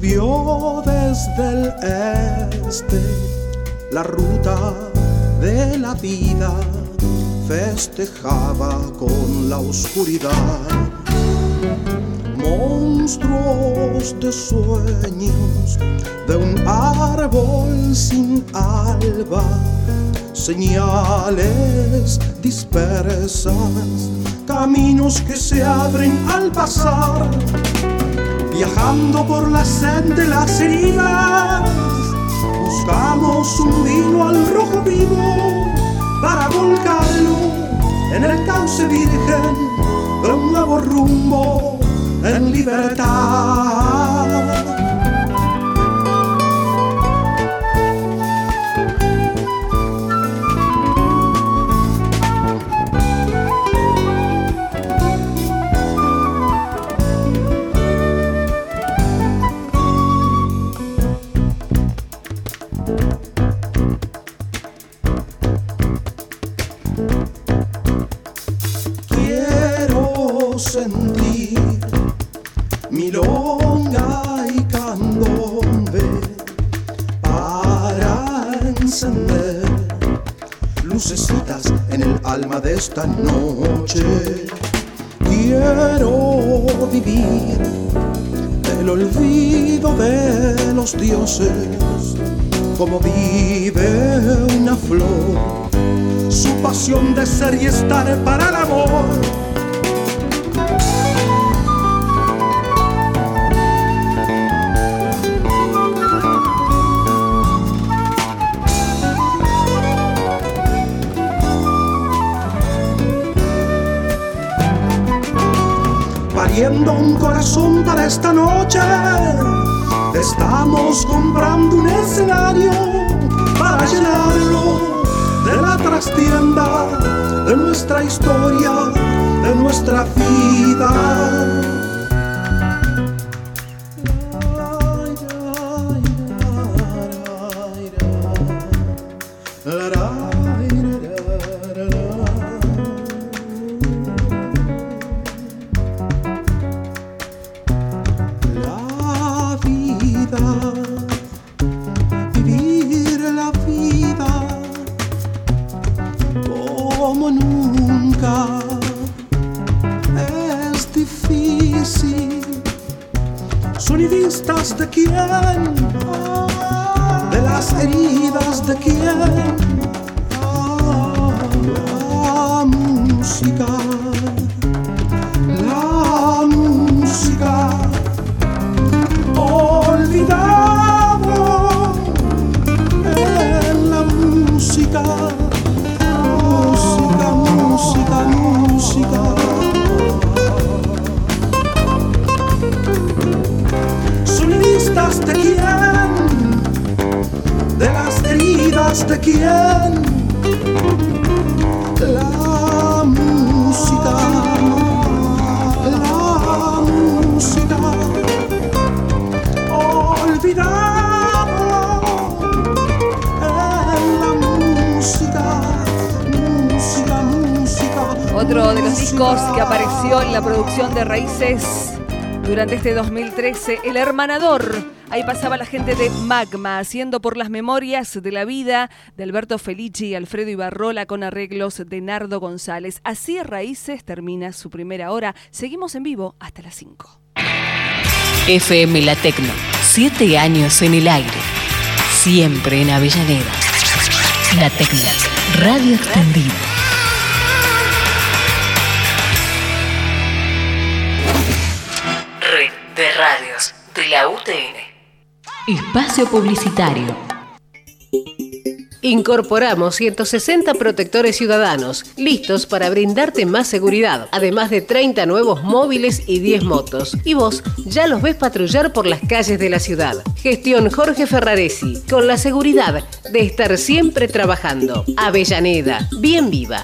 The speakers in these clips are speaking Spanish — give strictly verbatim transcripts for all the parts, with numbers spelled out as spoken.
subió desde el este, la ruta de la vida festejaba con la oscuridad. Monstruos de sueños de un árbol sin alba, señales dispersas, caminos que se abren al pasar, viajando por la senda de las heridas. Buscamos un vino al rojo vivo para volcarlo en el cauce virgen de un nuevo rumbo en libertad. Quiero sentir milonga y candombe para encender lucecitas en el alma de esta noche. Quiero vivir el olvido de los dioses, como vive una flor, su pasión de ser y estar para el amor. Pariendo un corazón para esta noche, estamos comprando un escenario para llenarlo de la trastienda de nuestra historia, de nuestra vida. Sonidistas de quién, de las heridas de quién, la música, la música, olvidado en la música, música, música, música. ¿De quién? De las heridas de quién? La música, la música, olvidado en la música, música, música. Otro de los discos que apareció en la producción de Raíces durante este dos mil trece, El Hermanador. Ahí pasaba la gente de Magma, haciendo por las memorias de la vida de Alberto Felici y Alfredo Ibarrola con arreglos de Nardo González. Así Raíces termina su primera hora. Seguimos en vivo hasta las cinco. F M La Tecno, siete años en el aire. Siempre en Avellaneda. La Tecno, radio extendida. Red de radios de la U T N. Espacio publicitario. Incorporamos ciento sesenta protectores ciudadanos, listos para brindarte más seguridad, además de treinta nuevos móviles y diez motos. Y vos ya los ves patrullar por las calles de la ciudad. Gestión Jorge Ferraresi, con la seguridad de estar siempre trabajando. Avellaneda, bien viva.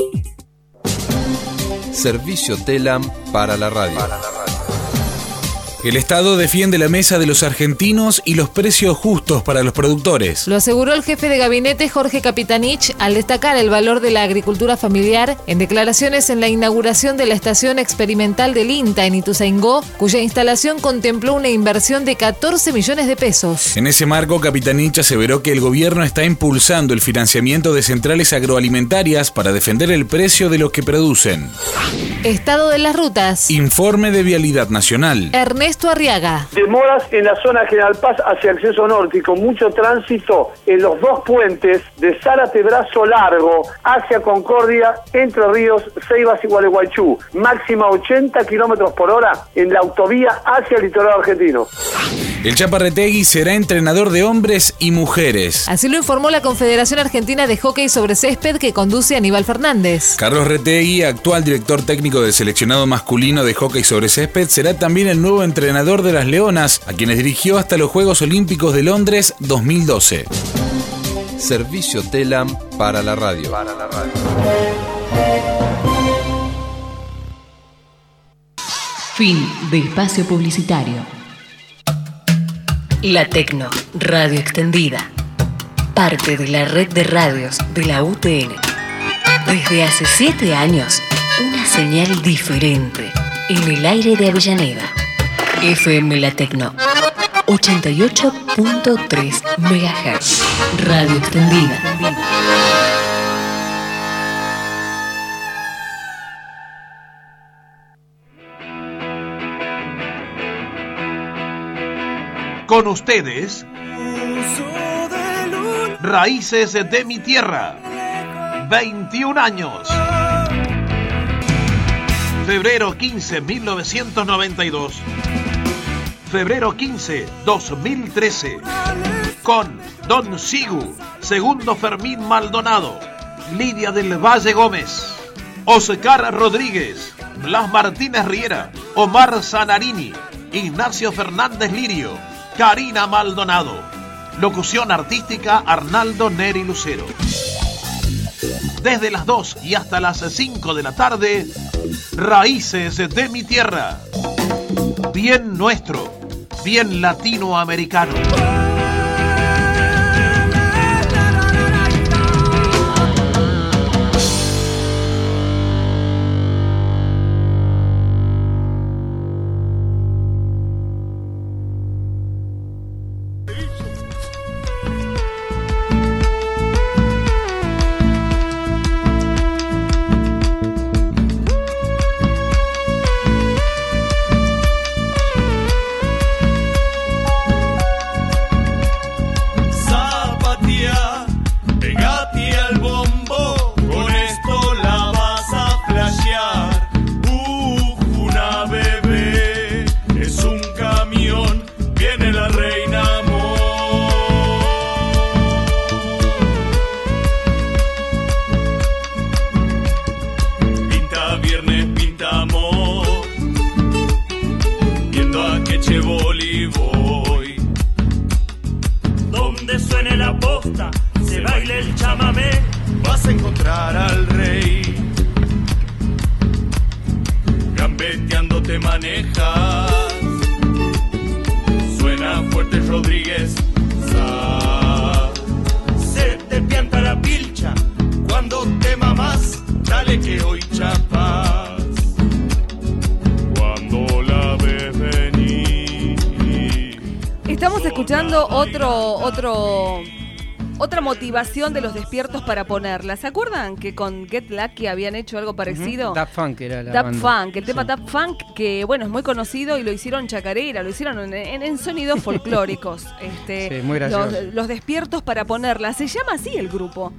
Servicio Telam para la radio. El Estado defiende la mesa de los argentinos y los precios justos para los productores. Lo aseguró el jefe de gabinete Jorge Capitanich al destacar el valor de la agricultura familiar en declaraciones en la inauguración de la estación experimental del INTA en Ituzaingó, cuya instalación contempló una inversión de catorce millones de pesos. En ese marco, Capitanich aseveró que el gobierno está impulsando el financiamiento de centrales agroalimentarias para defender el precio de lo que producen. Estado de las rutas. Informe de Vialidad Nacional. Ernesto Arriaga. Demoras en la zona General Paz hacia acceso norte y con mucho tránsito en los dos puentes de Zárate Brazo Largo hacia Concordia, Entre Ríos, Ceibas y Gualeguaychú. Máxima ochenta kilómetros por hora en la autovía hacia el litoral argentino. El Chapa Retegui será entrenador de hombres y mujeres. Así lo informó la Confederación Argentina de Hockey sobre Césped, que conduce Aníbal Fernández. Carlos Retegui, actual director técnico del seleccionado masculino de hockey sobre césped, será también el nuevo entrenador de las Leonas, a quienes dirigió hasta los Juegos Olímpicos de Londres dos mil doce. Servicio Telam para la radio. Para la radio. Fin de espacio publicitario. La Tecno, radio extendida. Parte de la red de radios de la U T N. Desde hace siete años, una señal diferente en el aire de Avellaneda. F M La Tecno, ochenta y ocho punto tres megahertz. Radio extendida. Con ustedes, Raíces de mi Tierra. veintiún años. Febrero quince, mil novecientos noventa y dos. Febrero quince, dos mil trece. Con Don Sigu, Segundo Fermín Maldonado, Lidia del Valle Gómez, Oscar Rodríguez, Blas Martínez Riera, Omar Zanarini, Ignacio Fernández Lirio, Karina Maldonado. Locución artística Arnaldo Neri Lucero. Desde las dos y hasta las cinco de la tarde, Raíces de mi Tierra. Bien nuestro, bien latinoamericano. Otro, otro, otra motivación de los despiertos para ponerla. ¿Se acuerdan que con Get Lucky habían hecho algo parecido? Uh-huh. Daft Punk era la Daft banda. Punk, el tema Sí. Daft Punk, que bueno, es muy conocido y lo hicieron chacarera, lo hicieron en, en, en sonidos folclóricos. Este, Sí, muy gracioso. los, los despiertos para ponerla. Se llama así el grupo.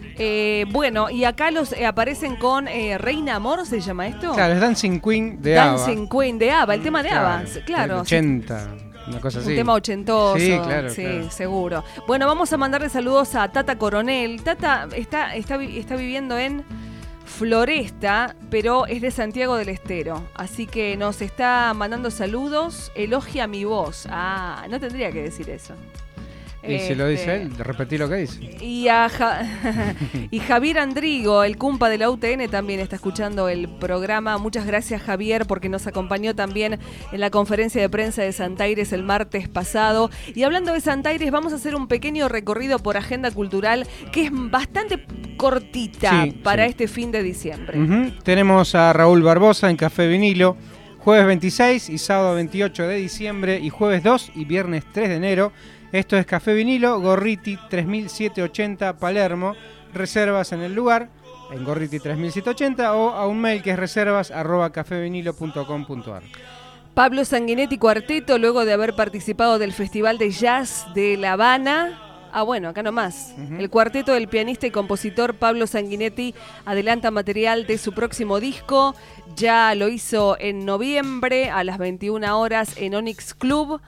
Eh, bueno, y acá los eh, aparecen con eh, Reina Amor, ¿se llama esto? Claro, es Dancing Queen de ABBA. Dancing Queen de ABBA, el tema de ABBA, Claro, claro. del ochenta, una cosa así. Un tema ochentoso. Sí, claro, sí, claro. seguro. Bueno, vamos a mandarle saludos a Tata Coronel. Tata está, está, vi- está viviendo en Floresta, pero es de Santiago del Estero. Así que nos está mandando saludos. Elogia mi voz. Ah, no tendría que decir eso. Y este, si lo dice él, repetí lo que dice. Y, a ja y Javier Andrigo, el cumpa de la U T N, también está escuchando el programa. Muchas gracias, Javier, porque nos acompañó también en la conferencia de prensa de Santaires el martes pasado. Y hablando de Santaires, vamos a hacer un pequeño recorrido por agenda cultural que es bastante cortita sí, para sí. este fin de diciembre. Uh-huh. Tenemos a Raúl Barbosa en Café Vinilo, jueves veintiséis y sábado veintiocho de diciembre, y jueves dos y viernes tres de enero. Esto es Café Vinilo, Gorriti tres mil setecientos ochenta, Palermo. Reservas en el lugar, en Gorriti tres mil setecientos ochenta, o a un mail que es reservas arroba cafevinilo punto com punto ar. Pablo Sanguinetti Cuarteto, luego de haber participado del Festival de Jazz de La Habana. Ah, bueno, acá nomás. Uh-huh. El cuarteto del pianista y compositor Pablo Sanguinetti adelanta material de su próximo disco. Ya lo hizo en noviembre a las veintiuna horas en Onyx Club.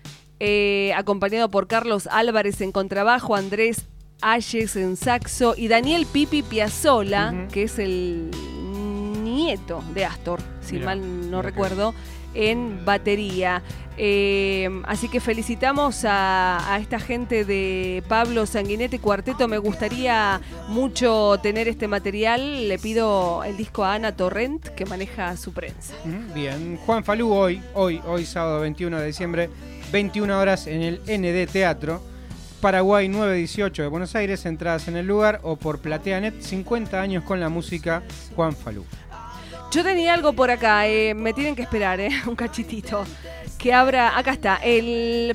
Eh, acompañado por Carlos Álvarez en contrabajo, Andrés Ayes en saxo y Daniel Pipi Piazzolla, uh-huh. que es el nieto de Astor, si Mirá, mal no recuerdo, que... en batería. Eh, así que felicitamos a, a esta gente de Pablo Sanguinetti Cuarteto. Me gustaría mucho tener este material. Le pido el disco a Ana Torrent, que maneja su prensa. Uh-huh. Bien, Juan Falú hoy, hoy, hoy sábado veintiuno de diciembre, veintiuna horas en el N D Teatro, Paraguay nueve dieciocho de Buenos Aires, entradas en el lugar o por PlateaNet, cincuenta años con la música, Juan Falú. Yo tenía algo por acá, eh, me tienen que esperar, eh, un cachitito, que abra, acá está, el...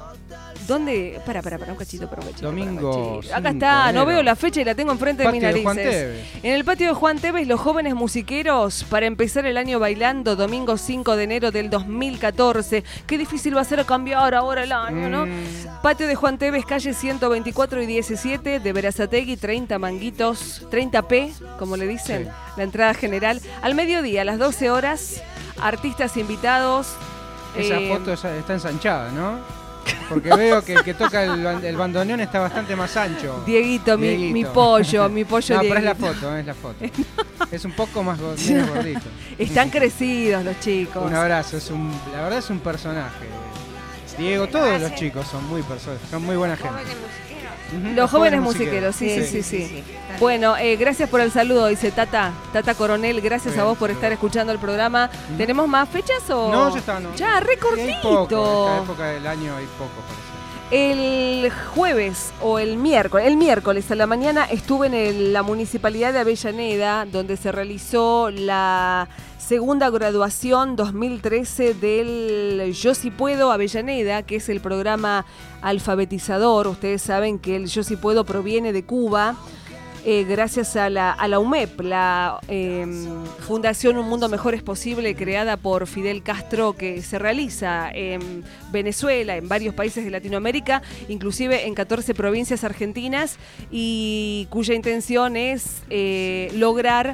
¿Dónde? Para, para, para, un cachito, para un cachito. Domingo. Para acá está, no veo la fecha y la tengo enfrente de mis narices. Juan Tevez. En el patio de Juan Tevez, los jóvenes musiqueros para empezar el año bailando, domingo cinco de enero del dos mil catorce. Qué difícil va a ser cambiar ahora el año, ¿no? Mm. Patio de Juan Tevez, calle ciento veinticuatro y diecisiete de Berazategui, treinta manguitos, treinta P, como le dicen, sí. La entrada general. Al mediodía, a las doce horas, artistas invitados. Esa eh, foto está ensanchada, ¿no? Porque veo que el que toca el, el bandoneón está bastante más ancho. Dieguito, Dieguito. Mi, mi pollo, mi pollo no, Dieguito. pero es la foto, es la foto. Es un poco más menos gordito. Están crecidos los chicos. Un abrazo, es un, la verdad es un personaje. Diego, todos los chicos son muy personas, son muy buena gente. Uh-huh. Los, los jóvenes, jóvenes musiqueros, musiqueros. Sí, sí, sí, sí, sí, sí. Bueno, eh, gracias por el saludo, dice Tata, Tata Coronel, gracias bien, a vos por estar escuchando el programa. ¿Mm? ¿Tenemos más fechas o...? No, ya está, no. Ya, re cortito. Sí, hay poco, en esta época del año hay poco, parece. El jueves o el miércoles, el miércoles a la mañana estuve en el, la Municipalidad de Avellaneda, donde se realizó la segunda graduación dos mil trece del Yo Si Puedo Avellaneda, que es el programa alfabetizador. Ustedes saben que el Yo Si Puedo proviene de Cuba. Eh, gracias a la, a la U M E P, la eh, Fundación Un Mundo Mejor es Posible, creada por Fidel Castro, que se realiza en Venezuela, en varios países de Latinoamérica, inclusive en catorce provincias argentinas, y cuya intención es eh, lograr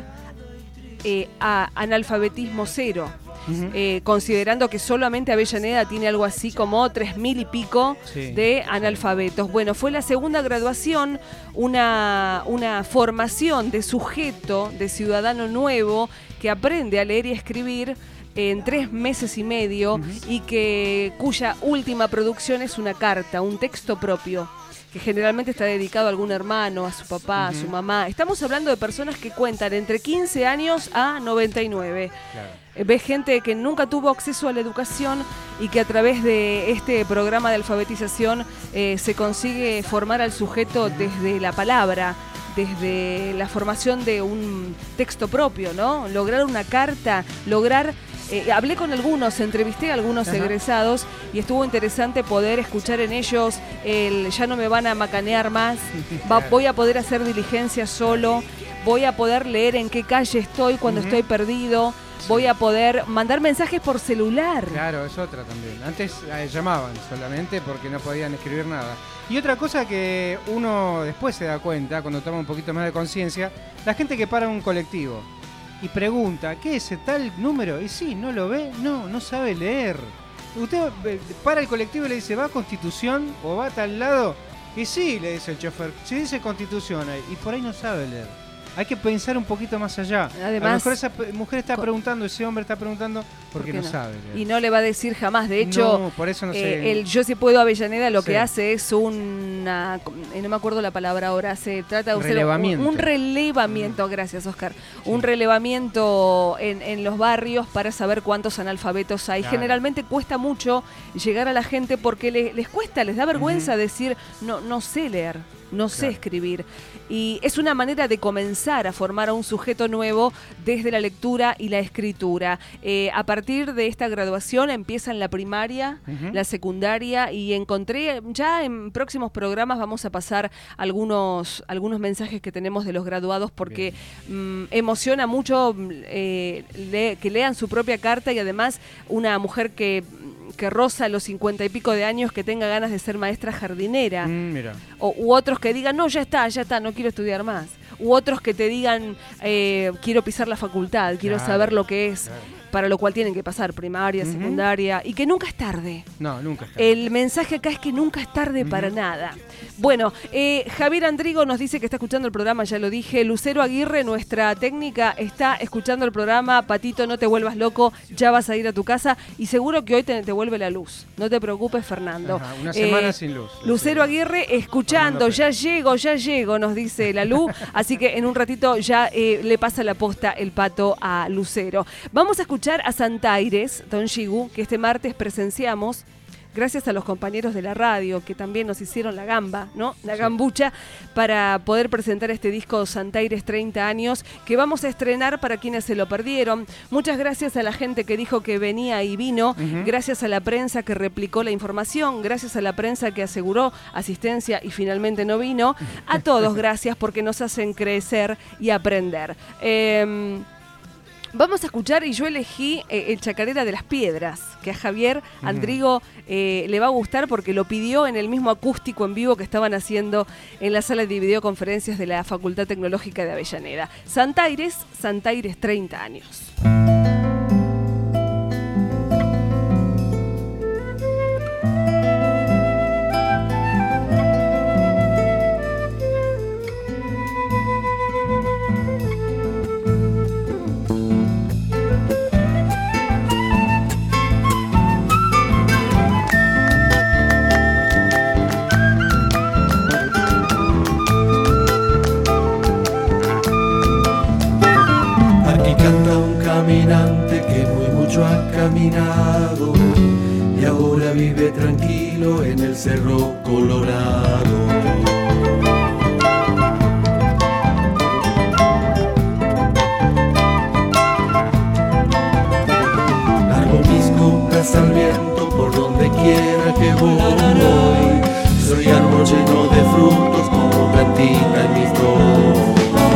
eh, a analfabetismo cero. Uh-huh. Eh, considerando que solamente Avellaneda tiene algo así como tres mil y pico sí. de analfabetos. Bueno, fue la segunda graduación, una, una formación de sujeto, de ciudadano nuevo, que aprende a leer y a escribir en tres meses y medio, uh-huh. y que cuya última producción es una carta, un texto propio, que generalmente está dedicado a algún hermano, a su papá, uh-huh. a su mamá. Estamos hablando de personas que cuentan entre quince años a noventa y nueve. Claro. Ves gente que nunca tuvo acceso a la educación y que a través de este programa de alfabetización eh, se consigue formar al sujeto desde la palabra, desde la formación de un texto propio, ¿no? Lograr una carta, lograr... Eh, hablé con algunos, entrevisté a algunos Ajá. egresados y estuvo interesante poder escuchar en ellos el ya no me van a macanear más, va, voy a poder hacer diligencia solo, voy a poder leer en qué calle estoy cuando uh-huh. estoy perdido, voy a poder mandar mensajes por celular. Claro, es otra también. Antes eh, llamaban solamente porque no podían escribir nada. Y otra cosa que uno después se da cuenta, cuando toma un poquito más de conciencia, la gente que para un colectivo y pregunta, ¿qué es ese tal número? Y sí, ¿no lo ve? No, no sabe leer. Usted para el colectivo y le dice, ¿va a Constitución o va a tal lado? Y sí, le dice el chofer, si dice Constitución ahí, y por ahí no sabe leer. Hay que pensar un poquito más allá. Además, a lo mejor esa mujer está preguntando, ese hombre está preguntando porque ¿por no, no sabe. Y no le va a decir jamás. De hecho, no, por eso no eh, sé. el Yo Si Puedo Avellaneda lo Sí. que hace es una, eh, no me acuerdo la palabra ahora, se trata de usar Relevamiento. un, un relevamiento, gracias Oscar, sí. un relevamiento en, en los barrios para saber cuántos analfabetos hay. Claro. Generalmente cuesta mucho llegar a la gente porque les, les cuesta, les da vergüenza uh-huh. decir, no, no sé leer. No sé claro. escribir. Y es una manera de comenzar a formar a un sujeto nuevo desde la lectura y la escritura. Eh, a partir de esta graduación empiezan la primaria, uh-huh. la secundaria, y encontré, ya en próximos programas vamos a pasar algunos, algunos mensajes que tenemos de los graduados porque mmm, emociona mucho eh, le, que lean su propia carta y además una mujer que... que roza los cincuenta y pico de años que tenga ganas de ser maestra jardinera. Mm, mira. O, u otros que digan, no, ya está, ya está, no quiero estudiar más. U otros que te digan, eh, quiero pisar la facultad, quiero claro, saber lo que es. Claro. Para lo cual tienen que pasar primaria, uh-huh. secundaria, y que nunca es tarde. No, nunca es tarde. El mensaje acá es que nunca es tarde uh-huh. para nada. Bueno, eh, Javier Andrigo nos dice que está escuchando el programa, ya lo dije. Lucero Aguirre, nuestra técnica, está escuchando el programa. Patito, no te vuelvas loco, ya vas a ir a tu casa y seguro que hoy te, te vuelve la luz. No te preocupes, Fernando. Ajá, una semana eh, sin luz. Lucero Aguirre, escuchando, ya llego, ya llego, nos dice la Lu. Así que en un ratito ya eh, le pasa la posta el pato a Lucero. Vamos a escuchar a Santa Aires, Don Shigu, que este martes presenciamos, gracias a los compañeros de la radio, que también nos hicieron la gamba, ¿no? La sí. gambucha, para poder presentar este disco Santa Aires treinta años, que vamos a estrenar para quienes se lo perdieron. Muchas gracias a la gente que dijo que venía y vino, uh-huh. gracias a la prensa que replicó la información, gracias a la prensa que aseguró asistencia y finalmente no vino. A todos gracias porque nos hacen crecer y aprender. Eh, Vamos a escuchar, y yo elegí eh, el Chacarera de las Piedras, que a Javier Andrigo eh, le va a gustar porque lo pidió en el mismo acústico en vivo que estaban haciendo en la sala de videoconferencias de la Facultad Tecnológica de Avellaneda. Santa Aires, Santa Aires treinta años. Que muy mucho ha caminado y ahora vive tranquilo en el Cerro Colorado. Largo mis compras al viento por donde quiera que voy. Soy árbol lleno de frutos como plantita en mis dos.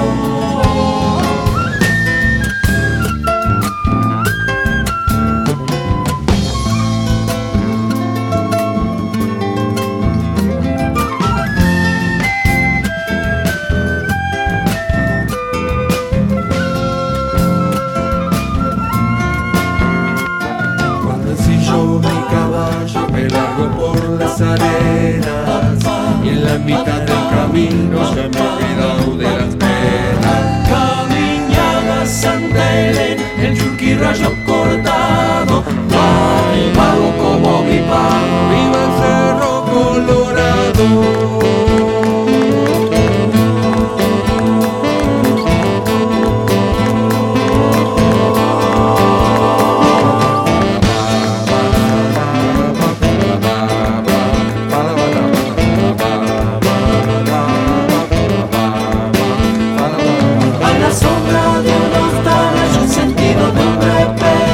Arenas, y en la mitad del camino ya me he olvidado de las penas. Caminaba Santa Elena, el yunqui rayo cortado. Ay, pago como mi pago, viva el Cerro Colorado. Sombra de unos tallos, sentido de un repente.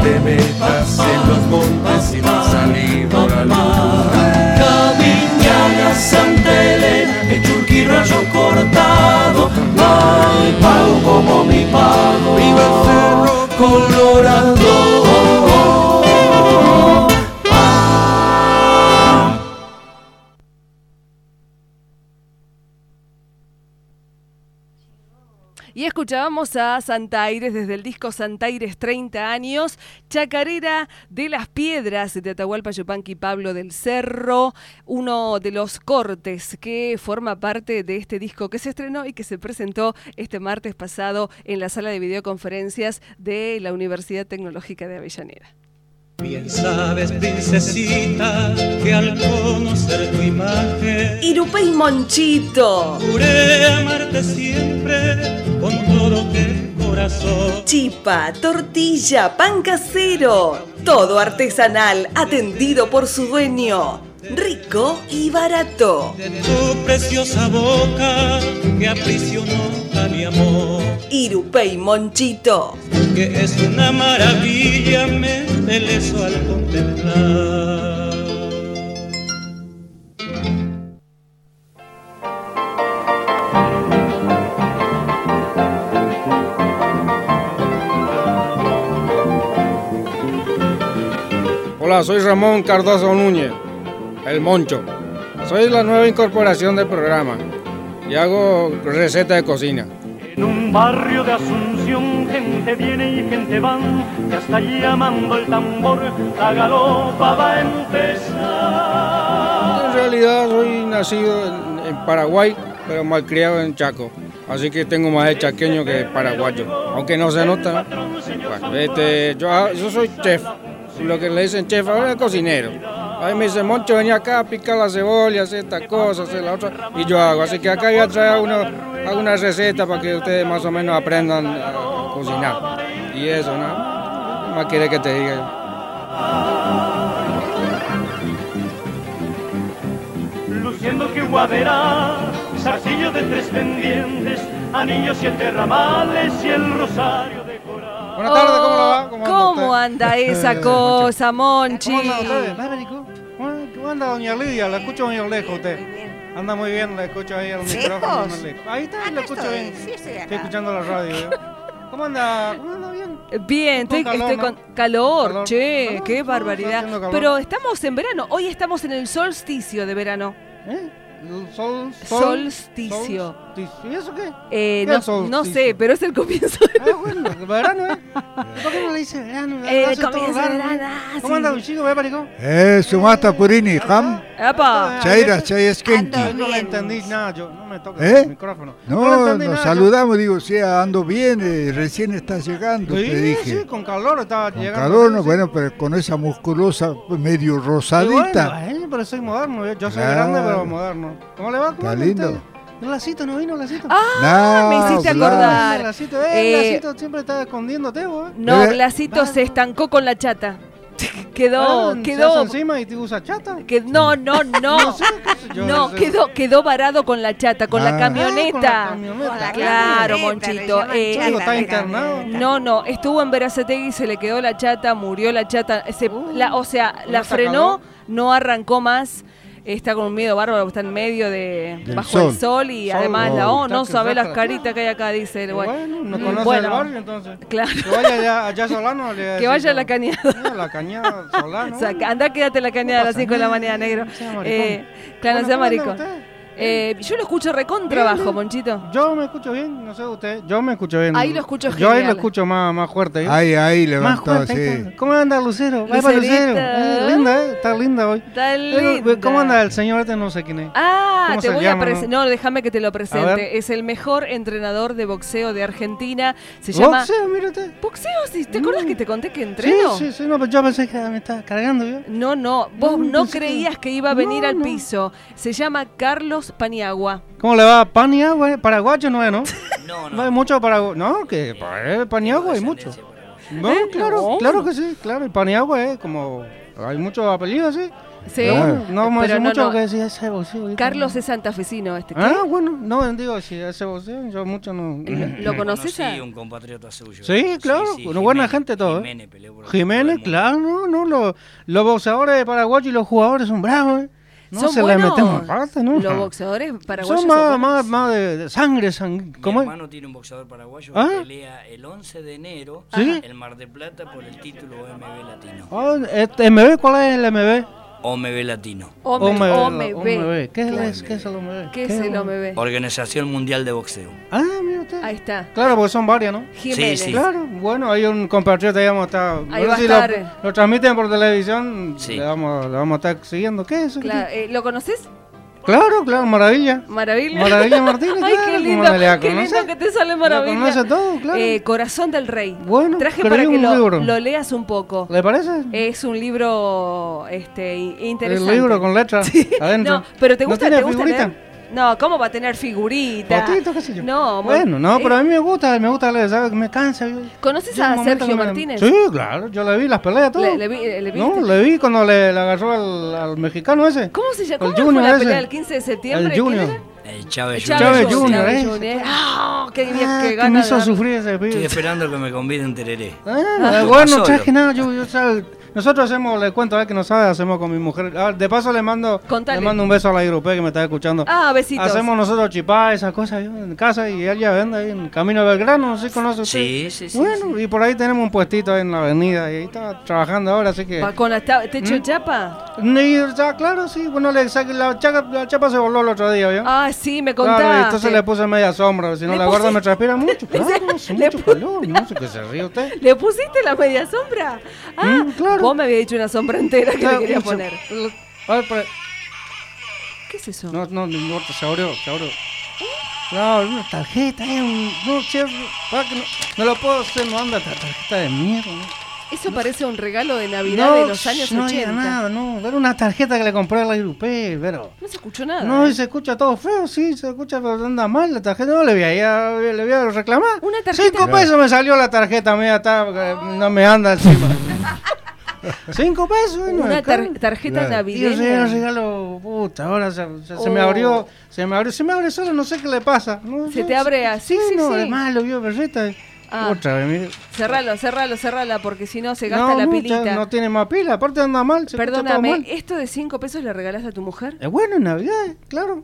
te metas en los montes y va a salir la luna. Caviñana, Santa Elena, el churquirrayo cortado, no hay pago como mi pago. Viva el Cerro Colorado. Y escuchábamos a Santaires desde el disco Santaires treinta años, Chacarera de las Piedras de Atahualpa Yupanqui Pablo del Cerro, uno de los cortes que forma parte de este disco que se estrenó y que se presentó este martes pasado en la sala de videoconferencias de la Universidad Tecnológica de Avellaneda. Bien sabes, princesita, que al conocer tu imagen Irupey Monchito, juré amarte siempre con todo el corazón. Chipa, tortilla, pan casero, todo artesanal, atendido por su dueño. Rico y barato. De tu preciosa boca que aprisionó a mi amor. Irupey Monchito, que es una maravilla, me embelezo al contemplar. Hola, soy Ramón Cardoso Núñez, el Moncho. Soy la nueva incorporación del programa y hago recetas de cocina. En un barrio de Asunción, gente viene y gente va, que hasta llamando el tambor, la galopa va a empezar. En realidad soy nacido en, en Paraguay, pero malcriado en Chaco. Así que tengo más de chaqueño que paraguayo, aunque no se nota. Bueno, este, yo, yo soy chef, lo que le dicen chef ahora es cocinero. Ahí me dice, Moncho, venía acá a picar la cebolla, hacer esta cosa, hacer la otra, y yo hago. Así que acá voy a traer una, alguna receta para que ustedes más o menos aprendan a cocinar. Y eso, ¿no? ¿Qué más quiere que te diga yo? Luciendo que guadera, zarcillo de tres pendientes, anillos, siete ramales y el rosario de coral. Buenas tardes, ¿cómo le va? ¿Cómo, ¿Cómo anda esa cosa, Monchi? ¿Cómo anda usted? ¿Cómo anda doña Lidia? La escucho muy lejos usted. Anda muy bien, la escucho ahí al micrófono. Ahí está, la escucho bien. Estoy escuchando la radio. ¿eh? ¿Cómo anda? ¿Cómo anda bien? Bien, estoy, Con calor, estoy ¿no? con calor, Calor. che, Calor, qué calor, barbaridad. está haciendo calor. Pero estamos en verano, hoy estamos en el solsticio de verano. ¿Eh? Sol, sol, solsticio. solsticio. ¿Y eso qué? Eh, ¿Qué no, es solsticio? no sé, pero es el comienzo de Ah, bueno, el verano, ¿eh? ¿Por qué no le dice verano? Eh, Hace todo comienzo de raro, verano, ¿eh? ah, ¿Cómo sí. anda un chico, ve, marico? Eh, sumata purini, ham. ¡Epa! Chaira, chayaskenki. No le entendí nada, yo no me toca ¿Eh? el micrófono. le No, entendí nos nada, saludamos, digo, sí, ando bien, eh, recién estás llegando, Sí, te dije. sí, con calor estaba Con llegando. calor, no, sí. bueno, pero con esa musculosa medio Y bueno, rosadita. eh, pero soy moderno, yo, yo soy Claro. grande pero moderno. ¿Cómo le va? ¿Cómo Está anda lindo. usted? ¿El lacito no vino, el lacito? Ah, No, me hiciste Blas. acordar. El lacito, eh, el Eh, lacito siempre está escondiéndote, vos. No, Eh. Blasito se estancó con la chata. Quedó, Ah, ¿se quedó. hace encima y te usa chata? Que, no, no, no. No sé, qué sé yo, No, sé. quedó, quedó varado con la chata, con la Ah. camioneta. Ah, con la camioneta. Con la Claro, camioneta, le Monchito. llaman eh, Chico, chata, está mira, internado. mira. No, no, estuvo en Verazategui, se le quedó la chata, murió la chata. Se- la, o sea, la está frenó, calor? no arrancó más. Está con un miedo bárbaro, está en medio de Del bajo sol. el sol y Sol, además la oh, oh, no está que sabe las saca- caritas que hay acá, dice el güey. Bueno, no Mm, conoce bueno, el barrio entonces. Claro. Que vaya allá, allá a Solano. le Que vaya a la cañada. cañada. La cañada, Solano. O sea, anda, quédate en la cañada a las pasa cinco de la nada, mañana, negro. no sea maricón. Eh, claro, no Bueno, sea ¿cómo anda maricón. usted? Eh, yo lo escucho recontra Bien, bajo, bien. Monchito. Yo me escucho bien, no sé usted. Yo me escucho bien. Ahí lo escucho Yo ahí genial. lo escucho más, más fuerte. ¿eh? Ahí, ahí más levantó, fuerte. ahí sí. está. ¿Cómo anda Lucero? Va para Lucerita. Lucero. Eh, linda, ¿eh? Está linda hoy. Está Eh, linda. ¿Cómo anda el señor este? No sé quién es. Ah, ¿Cómo te se voy llama, a presentar. no? No, déjame que te lo A ver. presente. Es el mejor entrenador de boxeo de Argentina. Se llama. Boxeo, mira usted. ¿Boxeo? Sí, ¿te acuerdas que te conté que Sí, entreno? sí, sí, no, pero yo pensé que me estaba cargando yo. No, no, vos No, no pensé que- creías que iba a venir No, al no. piso. Se llama Carlos Paniagua. ¿Cómo le va? ¿Pan y agua? eh? Paraguayo no es, ¿no? No, no. No hay mucho paraguayo. No, que eh, pan y agua hay mucho. No, claro, No. claro que sí, claro. Y Paniagua es como. Hay muchos apellidos, sí. Sí, Pero bueno, no vamos a pero decir no, mucho no. que decía ese voceo. Carlos es santafesino este. ¿qué? Ah, bueno, no, digo, si ese voceo, yo mucho no. ¿Lo conoces? Sí, un compatriota suyo. Sí, claro, Sí, sí, una buena Jiménez, gente todo. ¿eh? Jiménez peleó por el Jiménez, claro, no, no, los, los boxeadores de Paraguay y los jugadores son bravos, ¿eh? No ¿Son se buenos? le metemos aparte, ¿no? Los boxeadores paraguayos son son más, buenos. más, más de, de sangre, sang... Mi ¿cómo es? hermano tiene un boxeador paraguayo ¿Ah? que pelea el once de enero ¿Sí? en Mar del Plata por el título O M B Latino. Ah, este, ¿M B? ¿Cuál es el M B? O M B Latino. O M B. O O M B. ¿Qué Claro. es? ¿Qué es el O M B? ¿Qué es el O M B? Organización Mundial de Boxeo. Ah, mira usted. Ahí está. Claro, porque son varias, ¿no? Jiménez. Sí, sí. Claro, bueno, hay un compatriota, digamos, está... Ahí no va sé si a lo, estar. lo transmiten por televisión, Sí. le, vamos, le vamos a estar siguiendo. ¿Qué es eso? Claro, eh, ¿lo conoces? Claro, claro, maravilla. Maravilla. Maravilla Martínez, Ay, claro, qué ¿cómo lindo, no le va a qué lindo conocer? que te sale Maravilla. Lo conoce todo, claro. Eh, Corazón del Rey. Bueno, Traje escribí para que un lo, libro. lo leas un poco. ¿Le parece? Es un libro este, i- interesante. El libro con letras adentro. No, pero ¿te ¿No gusta, tiene ¿te gusta figurita? leer? No, ¿cómo va a tener figurita? Fotito, qué sé yo. No, Bueno, no, eh, pero a mí me gusta, me gusta leer, ¿sabes? Me cansa. yo- ¿Conoces llega un a momento Sergio que me- Martínez? Sí, claro, yo le vi las peleas, todo. Le, le vi- le viste? No, le vi cuando le, le agarró al, al mexicano ese. ¿Cómo se llama? El ¿Cómo fue Junior la ese. pelea del quince de septiembre? El ¿Quién Junior. era? El Chávez Chávez Junior. Chávez Junior, Chávez ¿eh? Junior. ¡Ah! ¡Qué, bien, Ah, qué que gana me de hizo dar- sufrir ese Estoy pibe. esperando que me conviden tereré. Ah, bueno, traje nada, yo, yo, ¿sabes? Nosotros hacemos, le cuento a ver que no sabe, hacemos con mi mujer. Ah, de paso le mando, Contale. le mando un beso a la europea que me está escuchando. Ah, besitos. Hacemos nosotros chipá, esas cosas yo, en casa y ella vende ahí en Camino de Belgrano, no sé si conoce usted. Sí, sí, sí. Bueno, y por ahí tenemos un puestito ahí en la avenida y ahí está trabajando ahora, así que... Pa- ¿Con la ta- techo de ¿Mm? chapa? Y, ya, claro, sí, bueno, le saqué- la, chaca- la chapa se voló el otro día, ¿vio? Ah, sí, me contaste. Claro, y entonces le puse media sombra, si no Le la gorda puse- me transpira mucho, claro, hace Le mucho calor, no sé qué se ríe usted. ¿Le pusiste la media sombra? Ah, Mm, claro. vos me habías dicho una sombra entera que le Claro, quería mucho. poner. A ver, pero- ¿Qué es eso? No, no, no importa, se abrió, se abrió. No, una tarjeta, eh, un, no, cierro, para que no, no lo puedo hacer, no anda esta tarjeta de mierda, ¿no? Eso parece un regalo de Navidad de los años no ochenta. No nada, no, era una tarjeta que le compré a la europea, pero... No se escuchó nada. No, ¿eh? y se escucha todo feo, sí, se escucha, pero anda mal la tarjeta, no, le voy a, ir a- le voy a reclamar. Una tarjeta. Cinco pesos me salió la tarjeta, mía, está, porque no me anda encima. Cinco pesos, ¿no? Una Es tar- caro. tarjeta Y yo navideña. regalo, regalo, puta, ahora se, se- se me Oh. abrió, se me abrió, se me abre solo, no sé qué le pasa. No, Se no, te abre así, sí, sí, no, sí. es malo, vio, berreta. Ah. Otra vez, mire. Cerralo, cerralo, cerrala, porque si no se gasta No, la no, pilita. ya no tiene más pila, aparte anda mal, se escucha todo Perdóname, mal. ¿esto de cinco pesos le regalaste a tu mujer? Es bueno en Navidad, claro.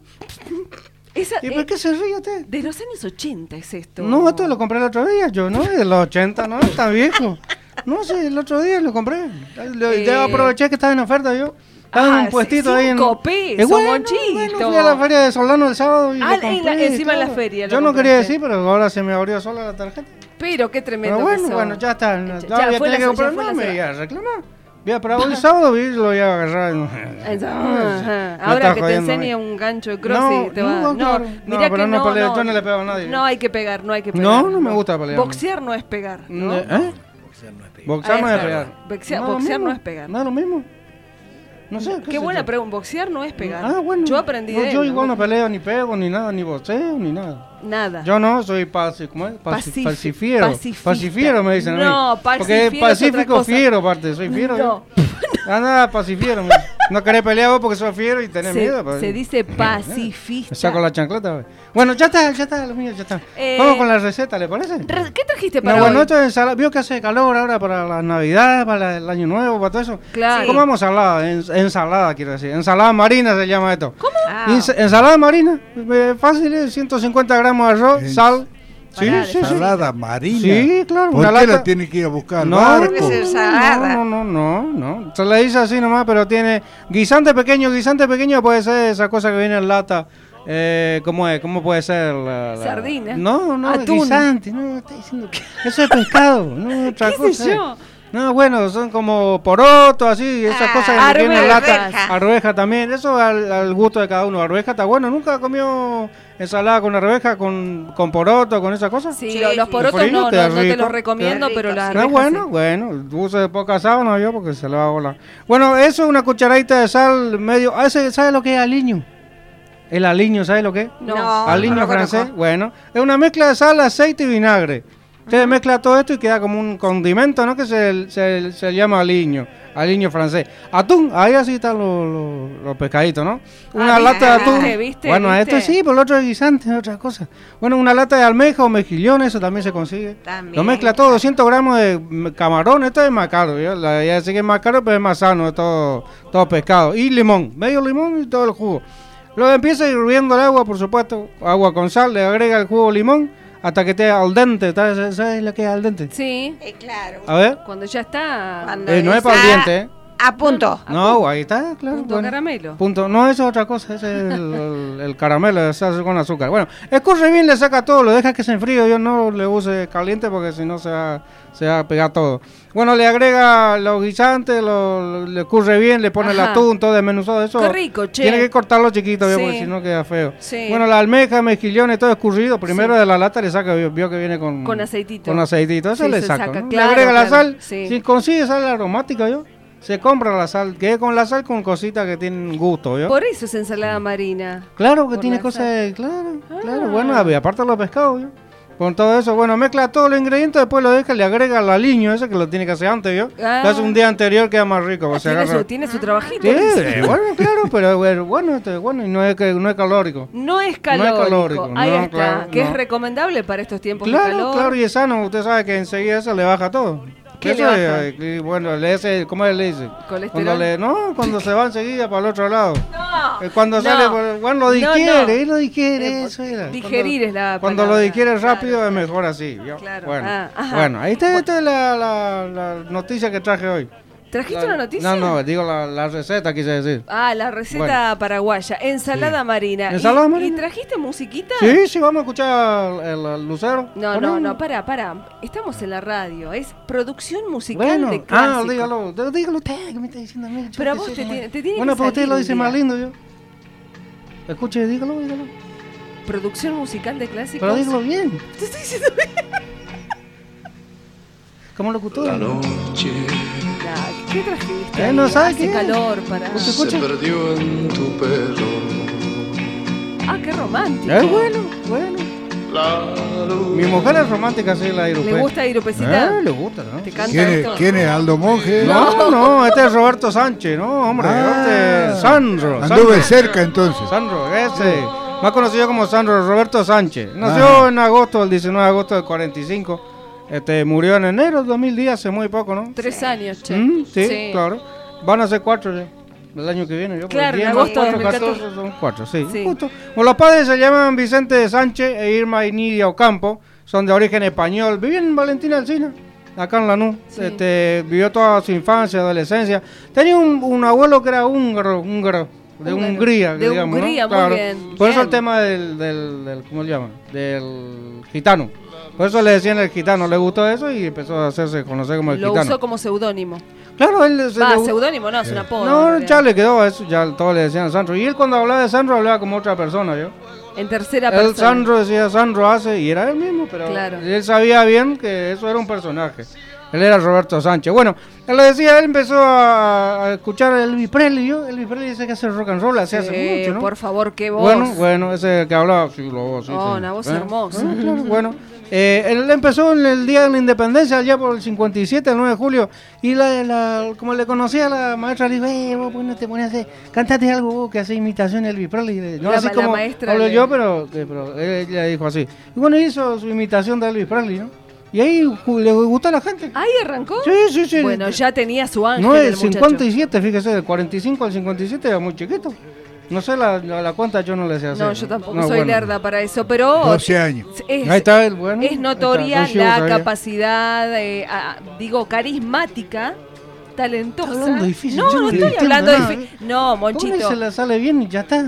Esa, ¿Y eh, por qué se ríe usted? De los años ochenta es esto. No, esto lo compré el otro día, yo no, es de los ochenta, no, está viejo. No sé, el otro día lo compré. Lo- Eh. Ya aproveché que estaba en oferta yo. Estaba en Ah, un puestito ahí en... cinco pesos, Eh, bueno, Monchito. bueno, fui a la feria de Solano el sábado y Ah, lo en la- compré, encima en la claro. feria lo Yo no compraste. quería decir, pero ahora se me abrió sola la tarjeta. Pero qué tremendo Pero bueno, que sos. bueno, ya está. Ya, Ya, ya voy a fue tener la- que comprar, ya fue no la me cena. iba a reclamar. Voy a para el sábado y lo voy a agarrar. No, Ajá. me Ahora está que te jodiendo, enseñe eh. un gancho de cross No, y te no, va. No, claro. mira No, pero que no no, peleo, no, yo no le pego a nadie. No hay que pegar, no hay que pegar. No, no me gusta pelear. Boxear no es pegar, ¿no? ¿Eh? Boxear no Ahí es está. pegar. Boxea- No, lo boxear no mismo. es pegar. No es lo mismo. No sé. Qué sé buena yo. pregunta. Boxear no es pegar. Ah, bueno. Yo aprendí No, de yo él, igual ¿no? no peleo, ni pego, ni nada, ni boxeo, ni nada. Nada. Yo no, soy pasi, ¿cómo es? Pasi- Pacifi- pacifiero. pacifista. Pacifiero me dicen a mí. No, Porque pacifiero es es otra pacífico cosa. fiero, aparte, soy fiero. No. yo. Anda, pacifiero. me dicen. No querés pelear vos porque soy fiero y tenés Se, miedo. pues. se dice pacifista. Me saco la chancleta. güey. Bueno, ya está, ya está, lo mío, ya está. Eh, Vamos con la receta, ¿le parece? Re- ¿Qué trajiste No, para bueno, hoy? esto es ensalada. Vio que hace calor ahora para la Navidad, para el Año Nuevo, para todo eso. Claro. Comamos ensalada, en- ensalada quiero decir. Ensalada marina se llama esto. ¿Cómo? Ah. Ins- ensalada marina, eh, fácil, eh, ciento cincuenta gramos de arroz, En- sal. Sí, Pará, sí, sí. Ensalada marina. Sí, claro, ¿Por una qué lata- la tiene que ir a buscar al No, barco? no, no, no, no, no. Se le dice así nomás, pero tiene guisante pequeño, guisante pequeño puede ser esa cosa que viene en lata. Eh, ¿Cómo es? ¿Cómo puede ser? La, la- Sardina. No, no, Atún. guisante. No, está diciendo que eso es pescado, no otra ¿Qué cosa. sé yo? No, bueno, son como porotos, así, esas Ah, cosas que vienen en lata. arvejas. Arveja también, eso al, al gusto de cada uno. Arveja está bueno, ¿nunca comió ensalada con arveja, con, con poroto, con esas cosas? Sí, lo- los porotos Frío, no, te no, da no te rico, los te- recomiendo, pero las Ah, arvejas bueno, sí. bueno, use poca sábana yo porque se le va a volar. Bueno, eso es una cucharadita de sal medio. Ah, ese, ¿sabe lo que es aliño? El aliño, ¿sabe lo que es? No. Aliño No lo francés, conozco. bueno. Es una mezcla de sal, aceite y vinagre. Usted mezcla todo esto y queda como un condimento, ¿no? Que se, se, se llama aliño, aliño francés. Atún, ahí así están los, los, los pescaditos, ¿no? Una Ah, lata de atún. ¿viste, viste, bueno, viste? esto sí, por el otro es guisante, es otra cosa. Bueno, una lata de almeja o mejillón, eso también se consigue. También. Lo mezcla todo, doscientos gramos de camarón, esto es más caro, ¿yo? La, ya sé que es más caro, pero es más sano, es todo, todo pescado. Y limón, medio limón y todo el jugo. Luego empieza hirviendo el agua, por supuesto, agua con sal, le agrega el jugo de limón hasta que esté al dente. ¿Sabes, ¿Sabes lo que es al dente? Sí. Eh, claro. A ver. Cuando ya está. Cuando Eh, no es está para el diente, ¿eh? A punto. No, ahí está, claro. Punto bueno. caramelo. Punto. No, eso es otra cosa, ese es el, el, el caramelo, se hace con azúcar. Bueno, escurre bien, le saca todo, lo deja que se enfríe, yo no le use caliente porque si no se va, se va a pegar todo. Bueno, le agrega los guisantes, lo, le escurre bien, le pone el Ajá. atún, todo desmenuzado, eso. Qué rico, che. Tiene que cortarlo chiquito, yo, Sí. porque si no queda feo. Sí. Bueno, la almeja, mejillones, todo escurrido, primero Sí. de la lata le saca, vio, vio que viene con... Con aceitito. Con aceitito, eso Sí, le se saca, saca, ¿no? claro, le agrega la claro, sal, sí. si consigue sal aromática, yo. Se compra la sal, que es con la sal con cositas que tienen gusto, ¿yo? Por eso es ensalada marina. Claro que Por tiene la cosas, sal. claro, claro, Ah. bueno, y aparte los pescados, ¿yo? Con todo eso, bueno, mezcla todos los ingredientes, después lo deja, le agrega el aliño ese que lo tiene que hacer antes, ¿yo? Ah. Lo hace un día anterior, queda más rico. O sea, Tiene agarra- su, tiene su trabajito. Sí, dice. eh, bueno, claro, pero bueno, bueno, este, bueno, y no es, que, no es calórico. No es No calórico. es calórico, Ahí no, está. claro, que no. es recomendable para estos tiempos de Claro, calor. claro, y es sano, usted sabe que enseguida eso le baja todo. ¿Qué Eso le es, baja? eh, bueno, le hace, ¿cómo le dice? ¿Colesterol? Cuando le, no, cuando se va enseguida para el otro lado. No, Eh, Cuando no. sale, por- bueno, lo No, digiere, no. él lo digiere, Eh, eso era. digerir Cuando- es la Cuando palabra. lo digiere rápido es mejor así. ¿yo? Claro. Bueno, Ah, ajá. bueno, ahí está, esta es la, la, la noticia que traje hoy. ¿Trajiste una noticia? No, no, digo la, la receta, quise decir. Ah, la receta paraguaya. Ensalada Sí. marina. ¿Ensalada ¿Y, marina? ¿Y trajiste musiquita? Sí, sí, vamos a escuchar el, el lucero. No, ¿O no, no, para, para. Estamos en la radio. Es producción musical Bueno, de ah, clásico. dígalo, d- dígalo usted, que me está diciendo a mí. yo Pero a qué vos sé, te cómo tiene- es. te tiene Bueno, que pero usted salir lo un dice día. más lindo, yo. Escuche, dígalo, dígalo. Producción musical de clásicos. Pero dígalo bien. Te estoy diciendo bien. Como locutor. La noche Ya, ¿qué trajiste? Eh, ahí? no sabe Hace qué. calor para. se perdió en tu pelo. Ah, qué romántico. Es bueno, bueno. Mi mujer es romántica, sí, la Irupé. ¿Le gusta Irupecita? Eh, le gusta, ¿no? ¿Te canta ¿Quién esto? es, ¿Quién es Aldo Monge? No, no, este es Roberto Sánchez, no, hombre, Ah. este Sandro. Anduve Sandro. cerca entonces. Sandro, ese, más conocido como Sandro, Roberto Sánchez. Nació Ah. en agosto, el diecinueve de agosto del cuarenta y cinco. Este, murió en enero del dos mil diez, hace muy poco, ¿no? Tres años, che. Mm, sí, claro. Van a ser cuatro ya. El año que viene, yo. porque Claro, en diez más agosto de cuatro, dos mil catorce. catorce, son cuatro, sí. Sí. Justo. Bueno, los padres se llaman Vicente Sánchez e Irma y Nidia Ocampo. Son de origen español. Viven en Valentina Alsina, acá en Lanús. Este, vivió toda su infancia, adolescencia. Tenía un, un abuelo que era húngaro, húngaro. De Húngaro. Hungría, De digamos, ¿no? Hungría, muy Claro. bien, Por eso bien. el tema del, del, del, ¿cómo le llaman? Del gitano. Por eso le decían el gitano. Le gustó eso y empezó a hacerse conocer como el Lo gitano. usó como seudónimo. Claro, él se Va, le- seudónimo no, es un apodo. en No, realidad. ya le quedó eso, ya todos le decían Sandro. Y él cuando hablaba de Sandro hablaba como otra persona, ¿yo? En tercera El persona. Sandro decía Sandro hace y era él mismo, pero Claro. él sabía bien que eso era un personaje. Él era Roberto Sánchez. Bueno, él le decía, él empezó a, a escuchar a Elvis Presley, ¿yo? Elvis Presley dice que hace rock and roll, hace hace Eh, mucho, ¿no? Por favor, qué voz. Bueno, bueno, ese es el que hablaba, sí, la voz, sí, Oh, sí. una voz ¿Eh? hermosa. Ah, claro, bueno. Eh, él empezó en el Día de la Independencia, allá por el cincuenta y siete, el nueve de julio, y la, la, como le conocía la maestra, le dijo, eh, vos pues, no te pones a hacer, cantate algo vos que hace imitación de Elvis Presley. No La- así la como maestra hablo le- yo, pero, que- pero ella dijo así. Y bueno, hizo su imitación de Elvis Presley, ¿no? Y ahí ju- le gustó a la gente. ¿Ahí arrancó? Sí, sí, sí. Bueno, ya tenía su ángel. No, el el muchacho. cincuenta y siete, fíjese, del cuarenta y cinco al cincuenta y siete era muy chiquito. No sé, la, la, la cuenta yo no le sé hacer. No, yo tampoco No, soy bueno. lerda para eso, pero doce años. es, Ahí está el bueno. es notoria Ahí está, don la Chivo sabía. capacidad, eh, ah, digo, carismática, talentosa. Está hablando difícil, no, yo no no estoy entiendo hablando nada, difícil. No, Monchito. ¿Cómo se la sale bien y ya está?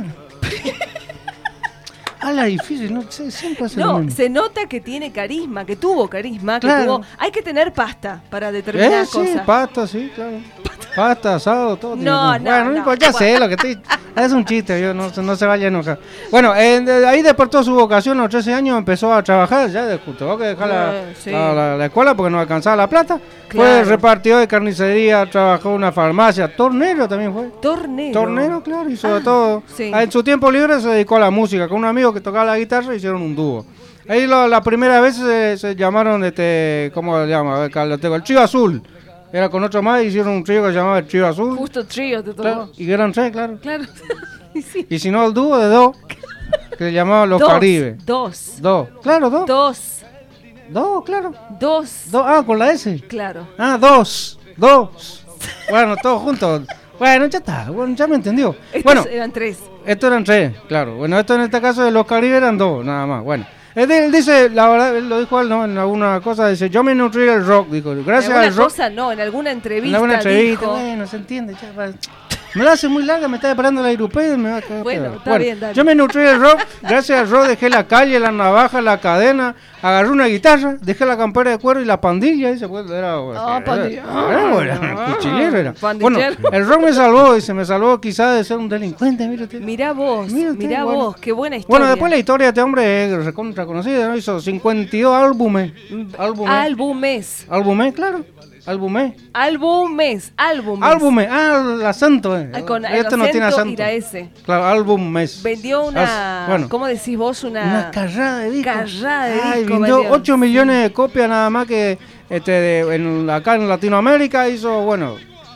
Habla difícil, no sé, siempre hace lo No, mismo. se nota que tiene carisma, que tuvo carisma, que Claro. tuvo. Hay que tener pasta para determinadas Eh, sí, cosas. pasta, sí, claro. Pasta, asado, todo. tiene No, que- no, Bueno, no. importa, ya sé lo que estoy. Es un chiste, yo no, se- no se vaya a enojar. Bueno, eh, de ahí despertó su vocación, a los trece años empezó a trabajar, ya de- tuvo que dejar la, Eh, sí. la, la- la escuela porque no alcanzaba la plata. Fue Claro. repartidor de carnicería, trabajó en una farmacia, tornero también fue. Tornero. Tornero, claro, y sobre Ah, todo. sí. En su tiempo libre se dedicó a la música. Con un amigo que tocaba la guitarra hicieron un dúo. Ahí lo, la primera vez se, se llamaron, este, ¿cómo se llama? A ver, acá lo tengo, el Trío Azul. Era con otro más y hicieron un trío que se llamaba el Trío Azul. Justo trío te tocó. Claro, y eran tres, claro. Claro. y, sí. Y si no, el dúo de dos, que se llamaba Los dos, Caribes. Dos. Dos, claro, dos. Dos. Dos, claro. Dos. Dos, ah, con la S. Claro. Ah, dos. Dos. Bueno, todos juntos. Bueno, ya está, bueno, ya me entendió. Estos bueno, eran tres. Estos eran tres, claro. Bueno, esto en este caso de Los Caribes eran dos, nada más. Bueno. Él, él dice, la verdad, él lo dijo él, ¿no? En alguna cosa, dice, yo me nutrí del rock, dijo, gracias en al rock. Cosa, no, en alguna entrevista. En alguna entrevista, dijo... bueno, se entiende, ya, va. Me la hace muy larga, me está esperando la europea y me va a quedar. Bueno, peor. está Bueno, bien, dale. yo me nutrí del rock, gracias al rock dejé la calle, la navaja, la cadena, agarré una guitarra, dejé la campera de cuero y la pandilla, y se puede, era, Ah, era, pandilla. era, era, era, cuchillero era. Bueno, Pandillero. el rock me salvó, dice, me salvó quizás de ser un delincuente, mira usted. Mirá vos, Mira usted, mirá bueno. vos, qué buena historia. Bueno, después la historia de este hombre es recontra conocida, ¿no? Hizo cincuenta y dos álbumes. Álbumes. Álbumes. Álbumes, claro. Álbumes. Álbumes, álbumes. Álbumes, ah, el acento, eh. Ah, con el este no tiene acento acento. y la S. Claro, álbumes. Vendió una, As- bueno. ¿cómo decís vos? Una, Una carrada de discos. Carrada de Ay, discos. vendió vendió. ocho millones de copias nada más que este de, en, acá en Latinoamérica hizo, bueno,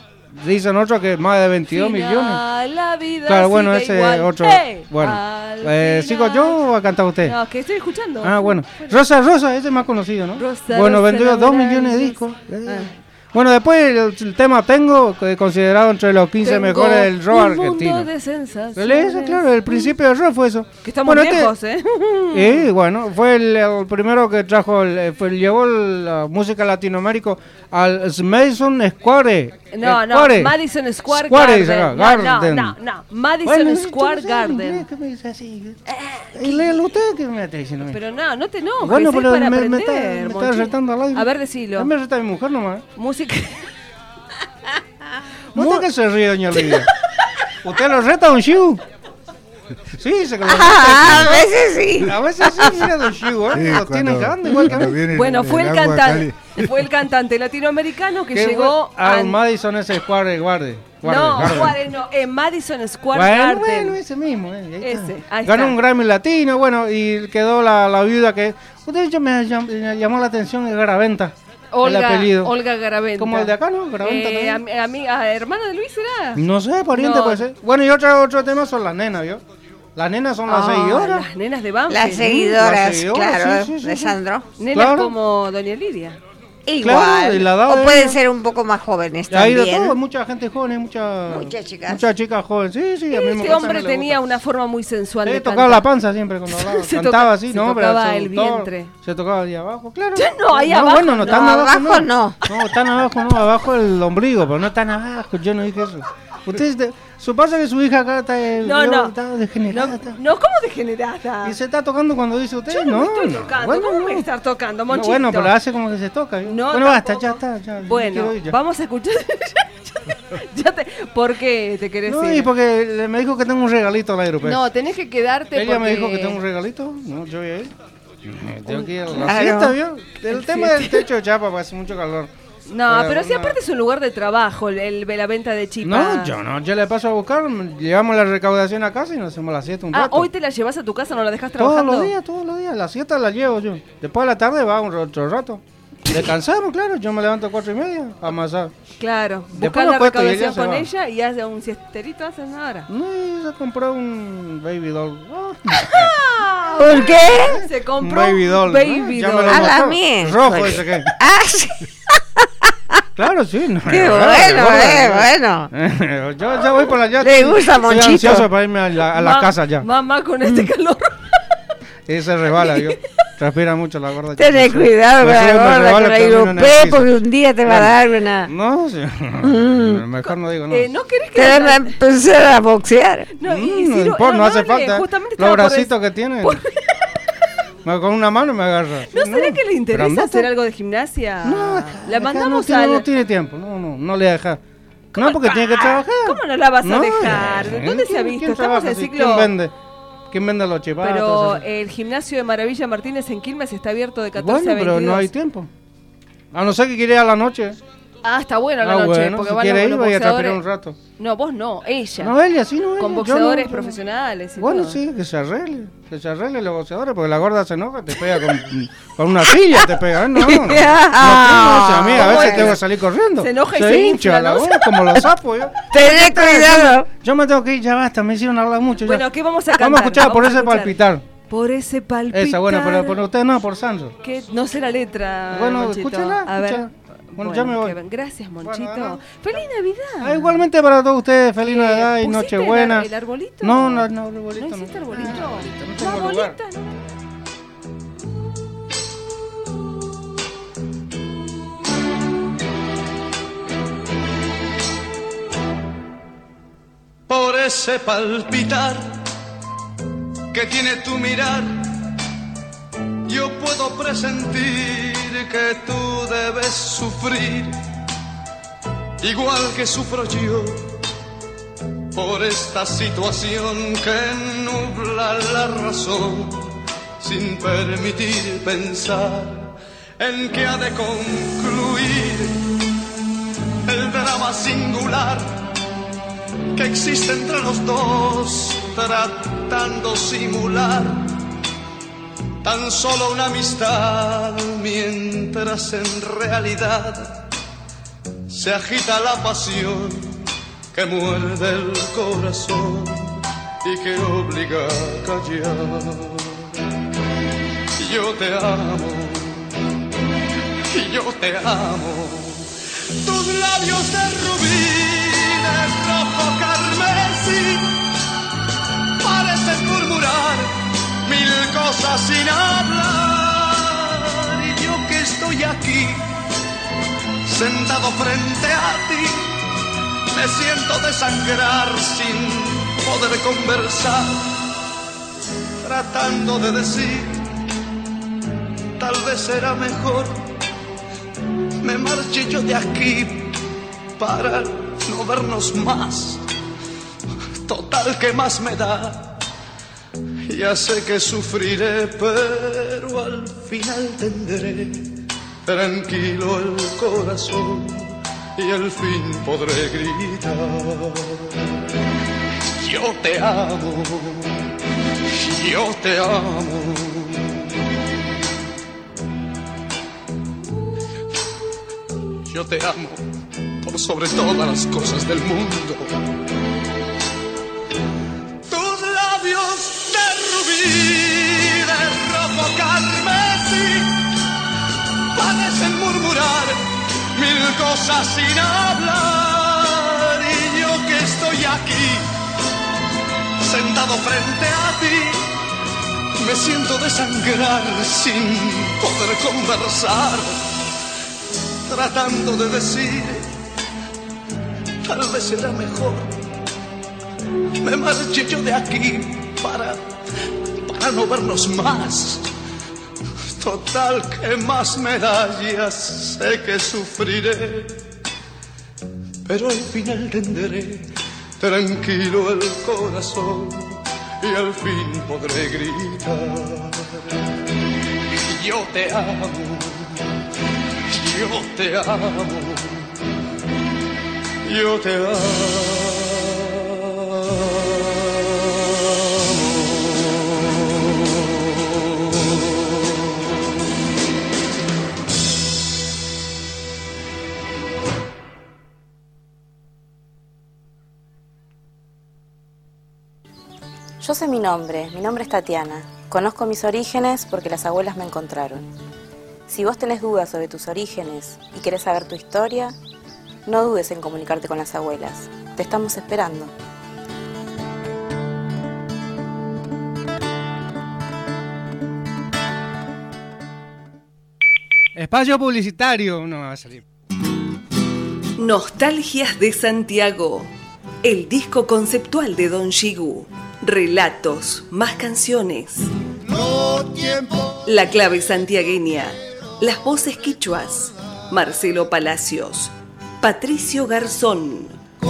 dicen otros que más de veintidós millones. La vida Claro, bueno, sigue ese igual. otro. ¡Hey! Bueno, Al eh, ¿sigo final. yo o va a cantar usted? No, que estoy escuchando. Ah, bueno. Rosa Rosa, ese es más conocido, ¿no? Rosa, bueno, Rosa, vendió dos enamorada, millones de Rosa. discos. Eh. Ah. Bueno, después el, el tema Tengo, que considerado entre los quince Tengo mejores del rock un argentino. mundo de sensaciones. Él es, claro, el principio del rock fue eso. Que estamos Bueno, este- viejos, ¿eh? Y bueno, fue el, el primero que trajo, el, fue, llevó la música latinoamérica al Madison Square. No, no, Square. Madison Square, Square, dice Garden. acá, No, Garden. no, no, no. Madison Bueno, Square yo no sé en Garden. inglés, ¿qué me dice así? Y léelo usted que me está diciendo. a mí. Pero no, no te enojes, Bueno, es pero para me, me aprender, está, me está Monchi. retando al aire. A ver, decilo. A mí me reta mi mujer nomás. Música. ¿Usted qué se ríe, doña Lidia? ¿Usted lo reta, don Shiu? Sí, se que lo reta. Ah, a veces sí. A veces sí, mira, don Shiu, ¿eh? Sí, lo cuando- tiene grande igual que a cuando mí. viene Bueno, el- fue el el agua cantante, cali- fue el cantante latinoamericano que ¿Qué llegó fue? al a... Madison ese Square Garden. No, Garden. Juárez no, en Madison Square Bueno, Garden. bueno, ese mismo. Eh, ahí está. Ese, ahí Ganó está. un Grammy latino, bueno, y quedó la, la viuda que... Usted ya me, llam- me llamó la atención el Garaventa. El Olga, apellido. Olga Garaventa. Como el de acá, ¿no? Garaventa Eh, también. a, a mi- a hermana de Luis era. No sé, pariente No. puede ser. Bueno, y otro, otro tema son las nenas, ¿vio? Las nenas son las Ah, seguidoras. Las nenas de Banfield. Las seguidoras, Las seguidoras, claro, sí, sí, sí, de sí. Sandro. Nenas Claro. como Doña Lidia. Igual. Claro, y la edad o de pueden ella. ser un poco más jóvenes Y hay de también. todo, mucha gente joven, mucha... Muchas chicas. Muchas chicas jóvenes, sí, sí. A mí me Este gusta, hombre me le tenía gusta. una forma muy sensual Se de tocaba cantar. la panza siempre cuando hablaba. Se Cantaba toca- así, se ¿no? Pero tocaba se- el todo- vientre. Se tocaba ahí abajo, claro. Ya no, ahí abajo Bueno, no, no. tan No, abajo, abajo no. No, tan abajo no, abajo el ombligo, pero no tan abajo, yo no dije eso. Ustedes, de- su pasa que su hija acá está, eh, No, yo- no. está degenerada. No, está- no, ¿cómo degenerada? Y se está tocando cuando dice usted, Yo no, no. me estoy no, tocando. bueno, ¿Cómo no. me estar tocando, No, Monchito? bueno, pero hace como que se toca. ¿eh? No, bueno, basta, tampoco. ya está. Ya, yo Bueno, quiero ir ya. vamos a escuchar. ya te, ¿Por qué te querés No, ir? y porque le- me dijo que tengo un regalito al aire, pues. No, tenés que quedarte Ella me porque- dijo que tengo un regalito. No, yo voy a ir. Eh, Tengo que ir a la Claro. siesta, ¿vio? El El tema siesta. del techo de chapa, pues hace mucho calor. No, Pero pero si una- aparte es un lugar de trabajo, el, el- la venta de chipa. No, yo no, yo le paso a buscar, llevamos la recaudación a casa y nos hacemos la siesta un Ah, rato. hoy te la llevas a tu casa, no la dejas Todos trabajando. los días, todos los días, la siesta la llevo yo. Después de la tarde va un otro rato. Descansamos, claro, yo me levanto a cuatro y media a amasar. Claro, Después buscas me la acuesto y ella recaudación se con va. ella y hace un siesterito, haces ahora. No, y se compró un baby doll. Ah, ¿Por qué? Se un compró baby doll. ¿no? baby Ya me doll. lo A la mostró. miércoles. Rojo ese que. Ah, sí. Claro, sí. No, Qué no, bueno, no, eh, no. bueno. yo ya voy por allá. Le estoy- gusta, estoy Monchito. ansioso para irme a la, a la Ma- casa ya. Mamá, con este calor. Y se resbala, yo. Transpira mucho la gorda. Tenés Sí. cuidado Me con la sube, me gorda, resbala, con la termino en el europea, piso. porque un día te va a dar una... No, sí. Mm. Mejor no digo no. Eh, ¿No querés que Te van a empezar a boxear. No, y, Mm, y no Ciro- importa, no hace le- falta. Justamente Los estaba por bracitos dec- que tiene. Me- Con una mano me agarra. ¿No será que le interesa Grandote. hacer algo de gimnasia? No, la Acá mandamos no tiene, al... no tiene tiempo, no, no, no le deja. No, porque tiene que trabajar. ¿Cómo no la vas a No, dejar? eh, ¿Dónde se ha ¿quién- visto? quién Estamos trabaja en así? ciclo... ¿Quién vende? ¿Quién vende los chivatos? Pero Así? el gimnasio de Maravilla Martínez en Quilmes está abierto de catorce Bueno, a veintidós. pero no hay tiempo. A no ser que quiera ir a la noche. Ah, está bueno la Ah, noche, bueno, porque si van quiere los, ir, los voy a boxeadores. trapear un rato. No, vos no, ella. No, ella sí, no, ella. Con Yo boxeadores no, yo- profesionales y Bueno, todo. sí, que se arregle, que se arregle los boxeadores, porque la gorda se enoja, te pega con, con una silla, te pega, no, no, no, no, no, a mí a veces Bueno. tengo que salir corriendo. Se enoja y se se hincha infla, la ¿no? gorda, como los sapos. Yo, Tené cuidado. yo me tengo que ir, ya basta, me hicieron hablar mucho. ya. Bueno, ¿qué vamos a cantar? Vamos a escuchar por Vamos a ese escuchar. palpitar. Por ese palpitar. Esa, bueno, pero por usted no, por Sandro. Que no sé la letra. Bueno, Monchito. escúchala, A ver. escúchala. Bueno, ya me voy. qué- Gracias, Monchito. Bueno, bueno. ¡Feliz Navidad! Ah, igualmente para todos ustedes, feliz Eh, Navidad y ¿pusiste Nochebuena. el ar- el arbolito? No, no, no, arbolito ¿No no. hiciste arbolito? No tengo ¿No, lugar. bolita, no? Por ese palpitar que tiene tu mirar, yo puedo presentir que tú debes sufrir, igual que sufro yo, por esta situación que nubla la razón, sin permitir pensar en que ha de concluir el drama singular que existe entre los dos, tratando simular tan solo una amistad, mientras en realidad se agita la pasión que muerde el corazón y que obliga a callar. Yo te amo, yo te amo, tus labios de rubí, de rojo carmesí, parecen murmurar mil cosas sin hablar, y yo que estoy aquí, sentado frente a ti, me siento desangrar sin poder conversar, tratando de decir, tal vez será mejor me marche yo de aquí para no vernos más. Total, ¿qué más me da? Ya sé que sufriré, pero al final tendré tranquilo el corazón y al fin podré gritar. Yo te amo, yo te amo. Yo te amo por sobre todas las cosas del mundo. Tus labios de rubí, de rojo carmesí, parecen murmurar mil cosas sin hablar. Y yo que estoy aquí, sentado frente a ti, me siento desangrar sin poder conversar, tratando de decir, tal vez será mejor me marche yo de aquí para, para no vernos más. Total, ¿qué más me da? Ya sé que sufriré, pero al final tendré tranquilo el corazón y al fin podré gritar. Yo te amo, yo te amo, yo te amo. Yo sé mi nombre, mi nombre es Tatiana. Conozco mis orígenes porque las abuelas me encontraron. Si vos tenés dudas sobre tus orígenes y querés saber tu historia, no dudes en comunicarte con las abuelas. Te estamos esperando. Espacio publicitario, no va a salir. Nostalgias de Santiago, el disco conceptual de Don Shigu. Relatos, más canciones. No tiempo. La clave santiagueña, las voces quichuas. Marcelo Palacios, Patricio Garzón.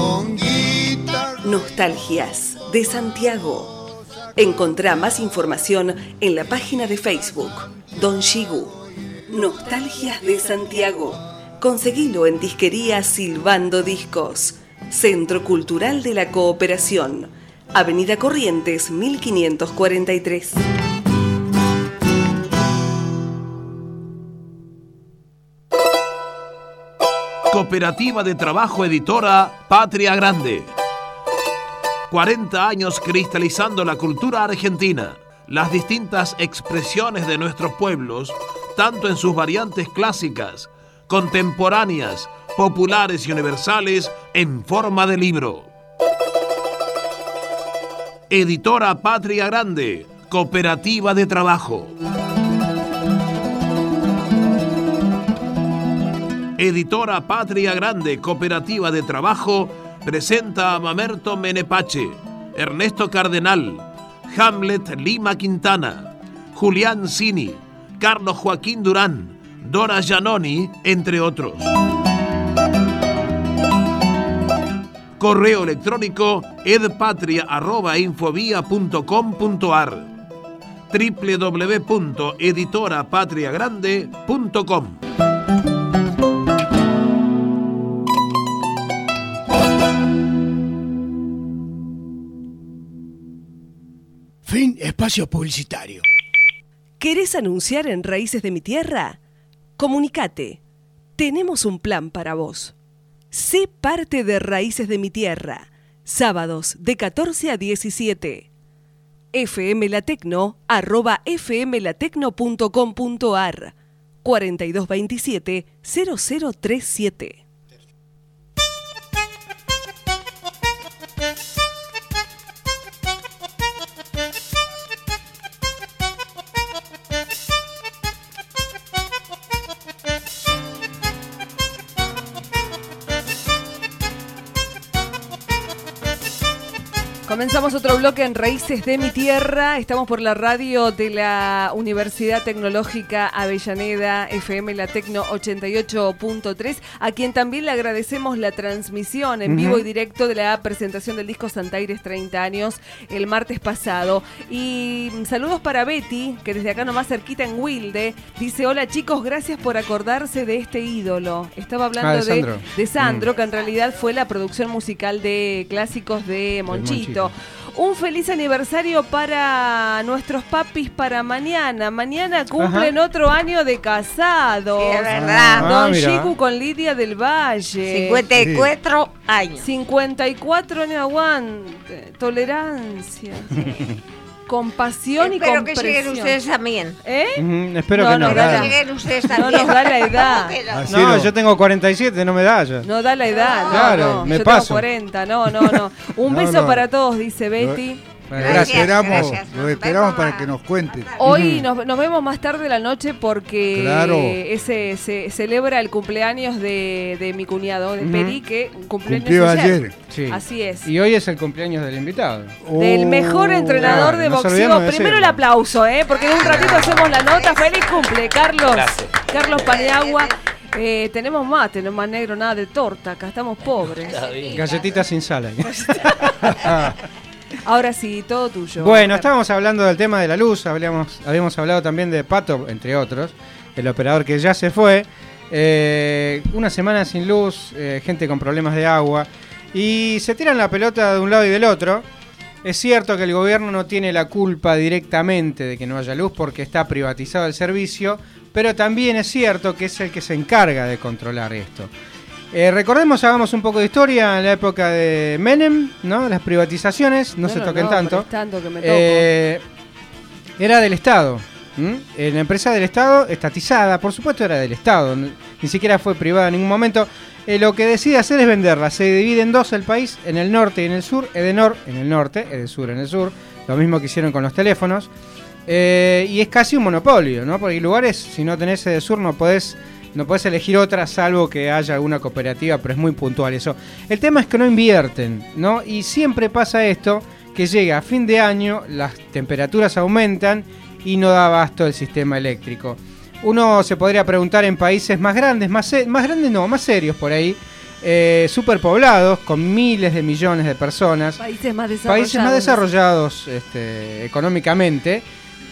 Nostalgias de Santiago. Encontrá más información en la página de Facebook Don Shigu. Nostalgias de Santiago. Conseguilo en Disquería Silbando Discos. Centro Cultural de la Cooperación. Avenida Corrientes mil quinientos cuarenta y tres. Cooperativa de Trabajo Editora Patria Grande. cuarenta años cristalizando la cultura argentina, las distintas expresiones de nuestros pueblos, tanto en sus variantes clásicas, contemporáneas, populares y universales, en forma de libro. Editora Patria Grande, Cooperativa de Trabajo. Editora Patria Grande, Cooperativa de Trabajo, presenta a Mamerto Menepache, Ernesto Cardenal, Hamlet Lima Quintana, Julián Cini, Carlos Joaquín Durán, Dora Giannoni, entre otros. Correo electrónico edpatria arroba infovía punto com punto ar, doble u doble u doble u punto editora patria grande punto com. Fin espacio publicitario. ¿Querés anunciar en Raíces de mi Tierra? Comunicate. Tenemos un plan para vos. Sé parte de Raíces de mi Tierra. Sábados de catorce a diecisiete. fmlatecno arroba fmlatecno punto com punto ar cuarenta y dos veintisiete cero cero treinta y siete. Comenzamos otro bloque en Raíces de mi Tierra. Estamos por la radio de la Universidad Tecnológica Avellaneda, F M La Tecno ochenta y ocho punto tres, a quien también le agradecemos la transmisión en vivo uh-huh. y directo de la presentación del disco Santaires treinta años el martes pasado. Y saludos para Betty, que desde acá nomás cerquita en Wilde, dice: hola chicos, gracias por acordarse de este ídolo. Estaba hablando ah, de, Sandro. de, de Sandro, mm. que en realidad fue la producción musical de clásicos de Monchito. Monchito. Un feliz aniversario para nuestros papis para mañana. Mañana cumplen Ajá. otro año de casados. Sí, es verdad. Ah, Don mira. Chico con Lidia del Valle. cincuenta y cuatro sí. años. cincuenta y cuatro años, aguante. Tolerancia. Compasión Espero y comprensión. que lleguen ustedes también. ¿Eh? Uh-huh, espero no, que no. No, no lleguen ustedes también. No nos da la edad. No, no, yo tengo cuarenta y siete, no me da ya. No da la edad, no, claro, no. me Yo paso. tengo cuarenta, no, no, no. Un no, beso no. para todos, dice Betty. Gracias, lo esperamos, gracias. Lo esperamos para que nos cuente. Hoy uh-huh. nos, nos vemos más tarde de la noche porque claro. ese se celebra el cumpleaños de, de mi cuñado, de uh-huh. Peri, que cumpleaños Cumplió ayer. ayer. Sí. Así es. Y hoy es el cumpleaños del invitado. Del mejor entrenador oh, de no boxeo. De Primero el aplauso, ¿eh? Porque en un ratito hacemos la nota. ¡Feliz cumple, Carlos! Gracias. Carlos Paniagua. Eh, tenemos más, tenemos más negro, nada de torta. Acá estamos pobres. Galletitas sin sal. Ahora sí, todo tuyo. Bueno, estábamos hablando del tema de la luz, habíamos, habíamos hablado también de Pato, entre otros, el operador que ya se fue. Eh, una semana sin luz, eh, gente con problemas de agua, y se tiran la pelota de un lado y del otro. Es cierto que el gobierno no tiene la culpa directamente de que no haya luz porque está privatizado el servicio, pero también es cierto que es el que se encarga de controlar esto. Eh, recordemos, hagamos un poco de historia en la época de Menem, ¿no? Las privatizaciones, no, no se no, toquen no, tanto. tanto que me eh, era del Estado. ¿Mm? La empresa del Estado, estatizada, por supuesto era del Estado, ni siquiera fue privada en ningún momento. Eh, lo que decide hacer es venderla. Se divide en dos el país, en el norte y en el sur. Edenor en el norte, Edesur en el sur. Lo mismo que hicieron con los teléfonos. Eh, y es casi un monopolio, ¿no? Porque hay lugares, si no tenés Edesur, no podés, no podés elegir otra, salvo que haya alguna cooperativa, pero es muy puntual eso. El tema es que no invierten, ¿no? Y siempre pasa esto, que llega a fin de año, las temperaturas aumentan y no da abasto el sistema eléctrico. Uno se podría preguntar en países más grandes, más, se- más grandes no, más serios por ahí, eh, superpoblados, con miles de millones de personas, Países más desarrollados. países más desarrollados este, económicamente,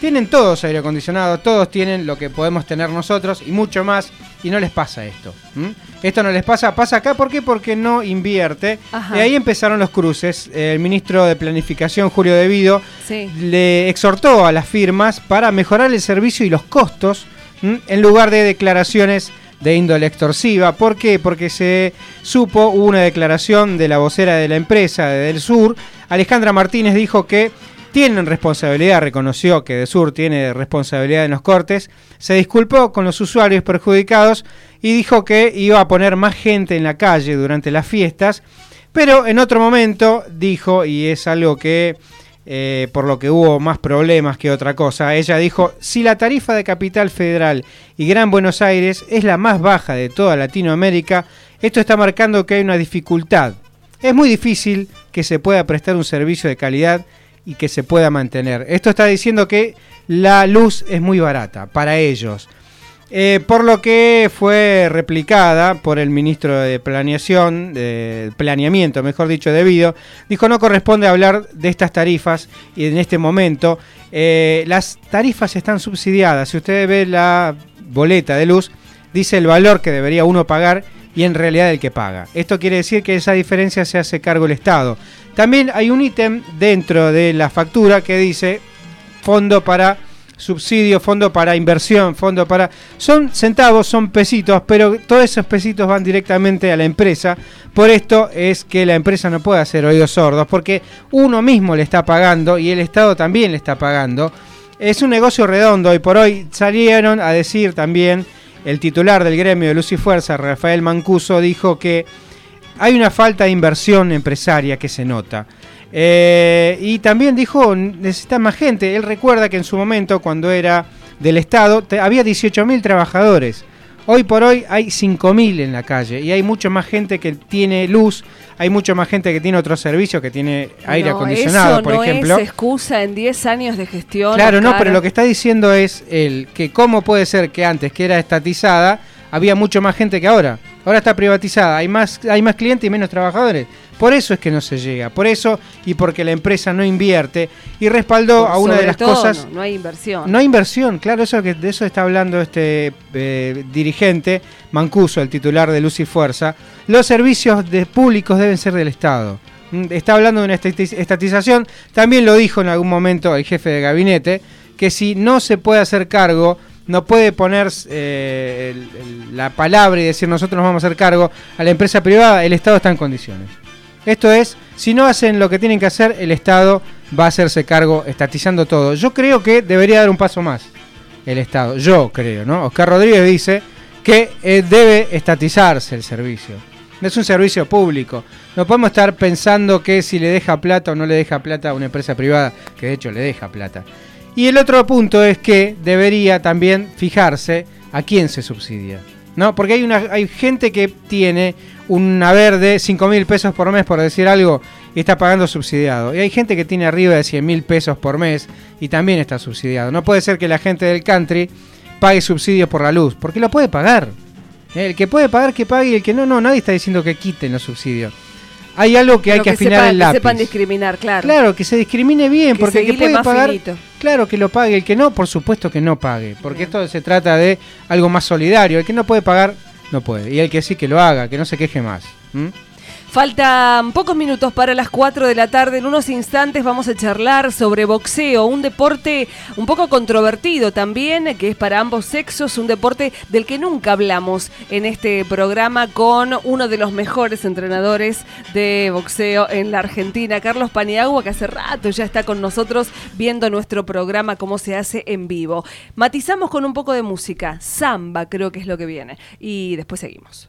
tienen todos aire acondicionado, todos tienen lo que podemos tener nosotros y mucho más, y no les pasa esto. ¿Mm? Esto no les pasa, pasa acá, ¿por qué? Porque no invierte. Ajá. Y ahí empezaron los cruces. El ministro de Planificación, Julio De Vido, sí. le exhortó a las firmas para mejorar el servicio y los costos, ¿Mm? en lugar de declaraciones de índole extorsiva. ¿Por qué? Porque se supo, hubo una declaración de la vocera de la empresa de Del Sur, Alejandra Martínez, dijo que tienen responsabilidad, reconoció que Desur tiene responsabilidad en los cortes, se disculpó con los usuarios perjudicados y dijo que iba a poner más gente en la calle durante las fiestas, pero en otro momento dijo, y es algo que eh, por lo que hubo más problemas que otra cosa, ella dijo, si la tarifa de Capital Federal y Gran Buenos Aires es la más baja de toda Latinoamérica, esto está marcando que hay una dificultad. Es muy difícil que se pueda prestar un servicio de calidad y que se pueda mantener. Esto está diciendo que la luz es muy barata para ellos. Eh, por lo que fue replicada por el ministro de Planeación, de Planeamiento, mejor dicho, De Vido, dijo no corresponde hablar de estas tarifas y en este momento eh, las tarifas están subsidiadas. Si usted ve la boleta de luz, dice el valor que debería uno pagar y en realidad el que paga. Esto quiere decir que esa diferencia se hace cargo el Estado. También hay un ítem dentro de la factura que dice fondo para subsidio, fondo para inversión, fondo para... Son centavos, son pesitos, pero todos esos pesitos van directamente a la empresa. Por esto es que la empresa no puede hacer oídos sordos, porque uno mismo le está pagando y el Estado también le está pagando. Es un negocio redondo y por hoy salieron a decir también, el titular del gremio de Luz y Fuerza, Rafael Mancuso, dijo que hay una falta de inversión empresaria que se nota. Eh, y también dijo, necesita más gente. Él recuerda que en su momento, cuando era del Estado, te, había dieciocho mil trabajadores. Hoy por hoy hay cinco mil en la calle y hay mucho más gente que tiene luz, hay mucho más gente que tiene otros servicios, que tiene aire no, acondicionado, eso por no ejemplo. Es excusa en diez años de gestión. Claro, Oscar. no, pero lo que está diciendo es el que cómo puede ser que antes, que era estatizada, había mucho más gente que ahora. Ahora está privatizada, hay más, hay más clientes y menos trabajadores. Por eso es que no se llega, por eso y porque la empresa no invierte y respaldó Por a una de las todo, cosas... No, no hay inversión. No hay inversión, claro, eso que de eso está hablando este eh, dirigente, Mancuso, el titular de Luz y Fuerza. Los servicios de públicos deben ser del Estado. Está hablando de una estatización, también lo dijo en algún momento el jefe de gabinete, que si no se puede hacer cargo, no puede poner eh, el, el, la palabra y decir nosotros nos vamos a hacer cargo a la empresa privada, el Estado está en condiciones. Esto es, si no hacen lo que tienen que hacer, el Estado va a hacerse cargo estatizando todo. Yo creo que debería dar un paso más el Estado, yo creo, ¿no? Oscar Rodríguez dice que eh, debe estatizarse el servicio. Es un servicio público. No podemos estar pensando que si le deja plata o no le deja plata a una empresa privada, que de hecho le deja plata. Y el otro punto es que debería también fijarse a quién se subsidia, ¿no? Porque hay una hay gente que tiene un haber de cinco mil pesos por mes, por decir algo, y está pagando subsidiado. Y hay gente que tiene arriba de cien mil pesos por mes y también está subsidiado. No puede ser que la gente del country pague subsidios por la luz, porque lo puede pagar. El que puede pagar, que pague, y el que no, no, nadie está diciendo que quiten los subsidios. Hay algo que Pero hay que, que afinar sepa, el lápiz. Que sepan discriminar, claro. Claro, que se discrimine bien, que porque el que puede más pagar, finito. Claro, que lo pague. El que no, por supuesto que no pague, porque bien. Esto se trata de algo más solidario. El que no puede pagar, no puede. Y el que sí, que lo haga, que no se queje más. ¿Mm? Faltan pocos minutos para las cuatro de la tarde. En unos instantes vamos a charlar sobre boxeo, un deporte un poco controvertido también, que es para ambos sexos, un deporte del que nunca hablamos en este programa con uno de los mejores entrenadores de boxeo en la Argentina, Carlos Paniagua, que hace rato ya está con nosotros viendo nuestro programa, cómo se hace en vivo. Matizamos con un poco de música, samba creo que es lo que viene, y después seguimos.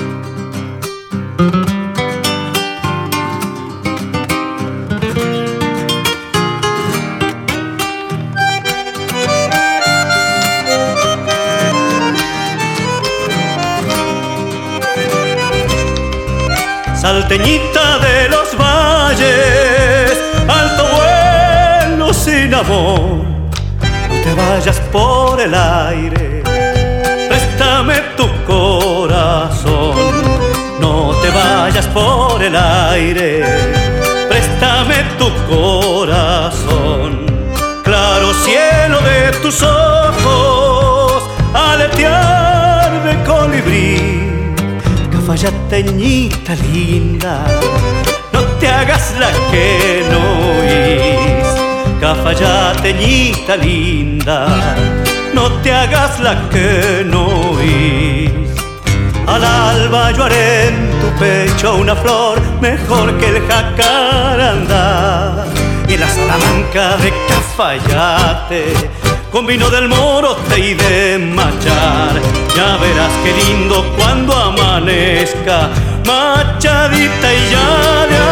Salteñita de los valles, alto vuelo sin amor, no te vayas por el aire, préstame tu corazón. No te vayas por el aire, préstame tu corazón. Claro cielo de tus ojos aletear de colibrí. Cafayateñita linda, no te hagas la que no oís. Cafayateñita linda, no te hagas la que no oís. Al alba yo haré en tu pecho una flor mejor que el jacarandá. Y la Salamanca de Cafayate con vino del Morote y de Machar. Ya verás qué lindo cuando amanezca, machadita y ya de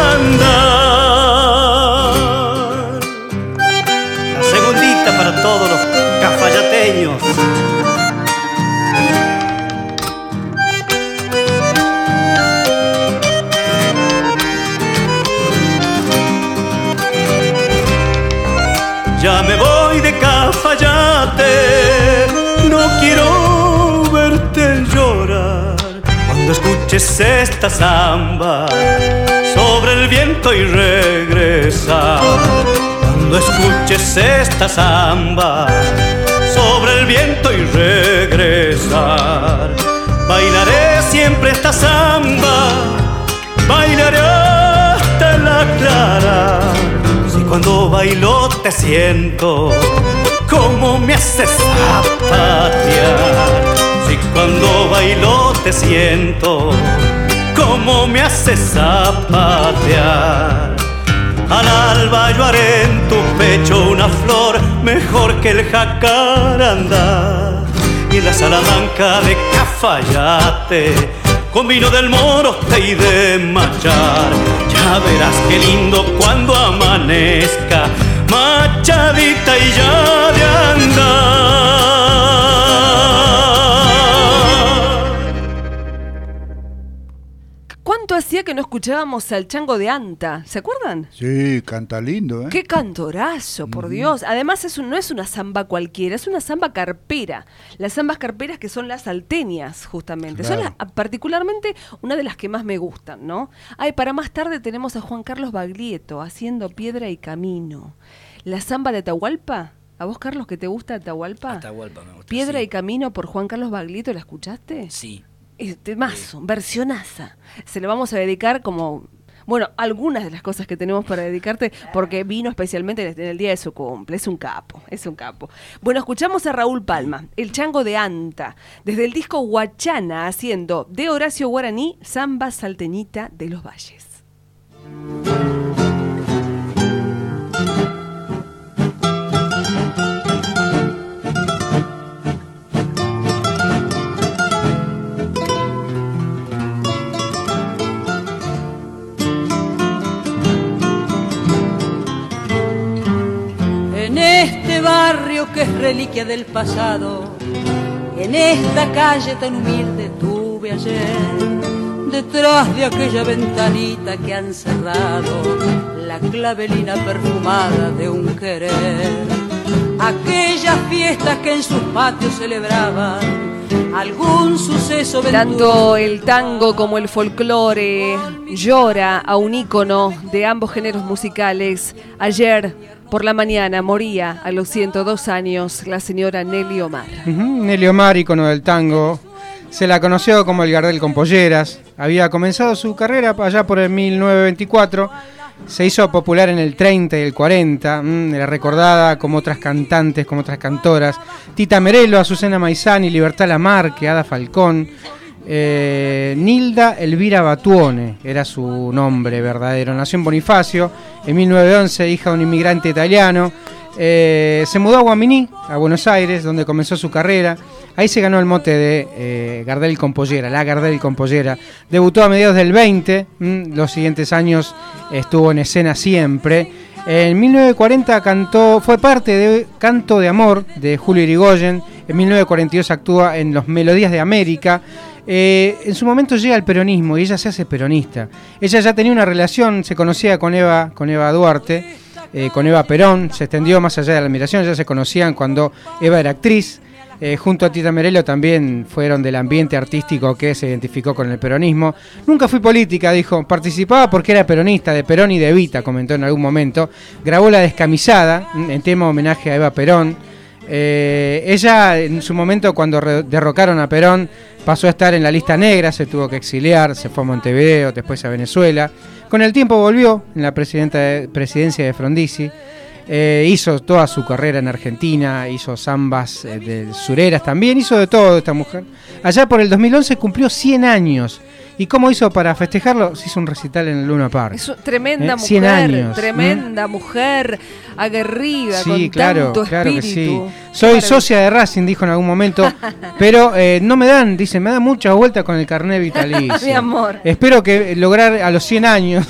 andar. La segundita para todos los cafayateños. Ya me voy de Cafayate, no quiero verte llorar. Cuando escuches esta samba sobre el viento y regresar. Cuando escuches esta samba sobre el viento y regresar. Bailaré siempre esta samba, bailaré hasta la clara. Cuando bailo te siento como me haces zapatear. Si cuando bailo te siento como me haces zapatear. Al alba yo haré en tu pecho una flor mejor que el jacarandá. Y en la Salamanca de Cafayate con vino del Morote y de Machar. Ya verás qué lindo cuando amanezca, machadita y ya de andar. ¿Cuánto hacía que no escuchábamos al Chango de Anta? ¿Se acuerdan? Sí, canta lindo, ¿eh? ¡Qué cantorazo, por Dios! Además, es un, no es una samba cualquiera, es una samba carpera. Las zambas carperas que son las salteñas, justamente. Claro. Son las, particularmente una de las que más me gustan, ¿no? Ay, para más tarde tenemos a Juan Carlos Baglietto haciendo Piedra y Camino. La samba de Atahualpa. ¿A vos, Carlos, que te gusta Atahualpa? Atahualpa me gusta. Piedra sí. y Camino por Juan Carlos Baglietto, ¿la escuchaste? Sí. Este mazo, versionaza. Se lo vamos a dedicar como, bueno, algunas de las cosas que tenemos para dedicarte, porque vino especialmente en el día de su cumple. Es un capo, es un capo. Bueno, escuchamos a Raúl Palma, el Chango de Anta, desde el disco Huachana, haciendo de Horacio Guaraní, Samba Salteñita de los Valles. En este barrio que es reliquia del pasado, en esta calle tan humilde tuve ayer, detrás de aquella ventanita que han cerrado, la clavelina perfumada de un querer. Aquellas fiestas que en sus patios celebraban algún suceso venturoso. Tanto el tango como el folclore llora a un ícono de ambos géneros musicales. Ayer por la mañana moría a los ciento dos años la señora Nelly Omar. Uh-huh. Nelly Omar, ícono del tango. Se la conoció como el Gardel con polleras. Había comenzado su carrera allá por el mil novecientos veinticuatro. Se hizo popular en el treinta y el cuarenta. Mm, era recordada como otras cantantes, como otras cantoras. Tita Merelo, Azucena Maizani, Libertad Lamarque, Ada Falcón. Eh, Nilda Elvira Batuone era su nombre verdadero. Nació en Bonifacio en mil novecientos once, hija de un inmigrante italiano. Eh, se mudó a Guaminí, a Buenos Aires, donde comenzó su carrera. Ahí se ganó el mote de eh, Gardel con pollera, la Gardel con pollera. Debutó a mediados del veinte, mmm, los siguientes años estuvo en escena siempre. En mil novecientos cuarenta cantó, fue parte de Canto de Amor de Julio Irigoyen. En mil novecientos cuarenta y dos actúa en Los Melodías de América. Eh, en su momento llega al peronismo y ella se hace peronista. Ella ya tenía una relación, se conocía con Eva, con Eva Duarte, eh, con Eva Perón. Se extendió más allá de la admiración, ya se conocían cuando Eva era actriz. Eh, junto a Tita Merelo también fueron del ambiente artístico que se identificó con el peronismo. Nunca fui política, dijo, participaba porque era peronista, de Perón y de Evita, comentó en algún momento. Grabó La Descamisada, en tema homenaje a Eva Perón. Eh, ella en su momento cuando re- derrocaron a Perón pasó a estar en la lista negra, se tuvo que exiliar, se fue a Montevideo, después a Venezuela. Con el tiempo volvió en la presidenta de, presidencia de Frondizi, eh, hizo toda su carrera en Argentina, hizo zambas eh, de sureras también, hizo de todo esta mujer. Allá por el dos mil once cumplió cien años. ¿Y cómo hizo para festejarlo? Se hizo un recital en el Luna Park. Es tremenda ¿Eh? mujer, cien años. tremenda ¿Mm? mujer, aguerrida, Sí, con claro, tanto claro que espíritu. sí. Soy socia de Racing, dijo en algún momento, pero eh, no me dan, dice, me dan muchas vueltas con el carnet vitalicio. Mi amor. Espero que lograr a los cien años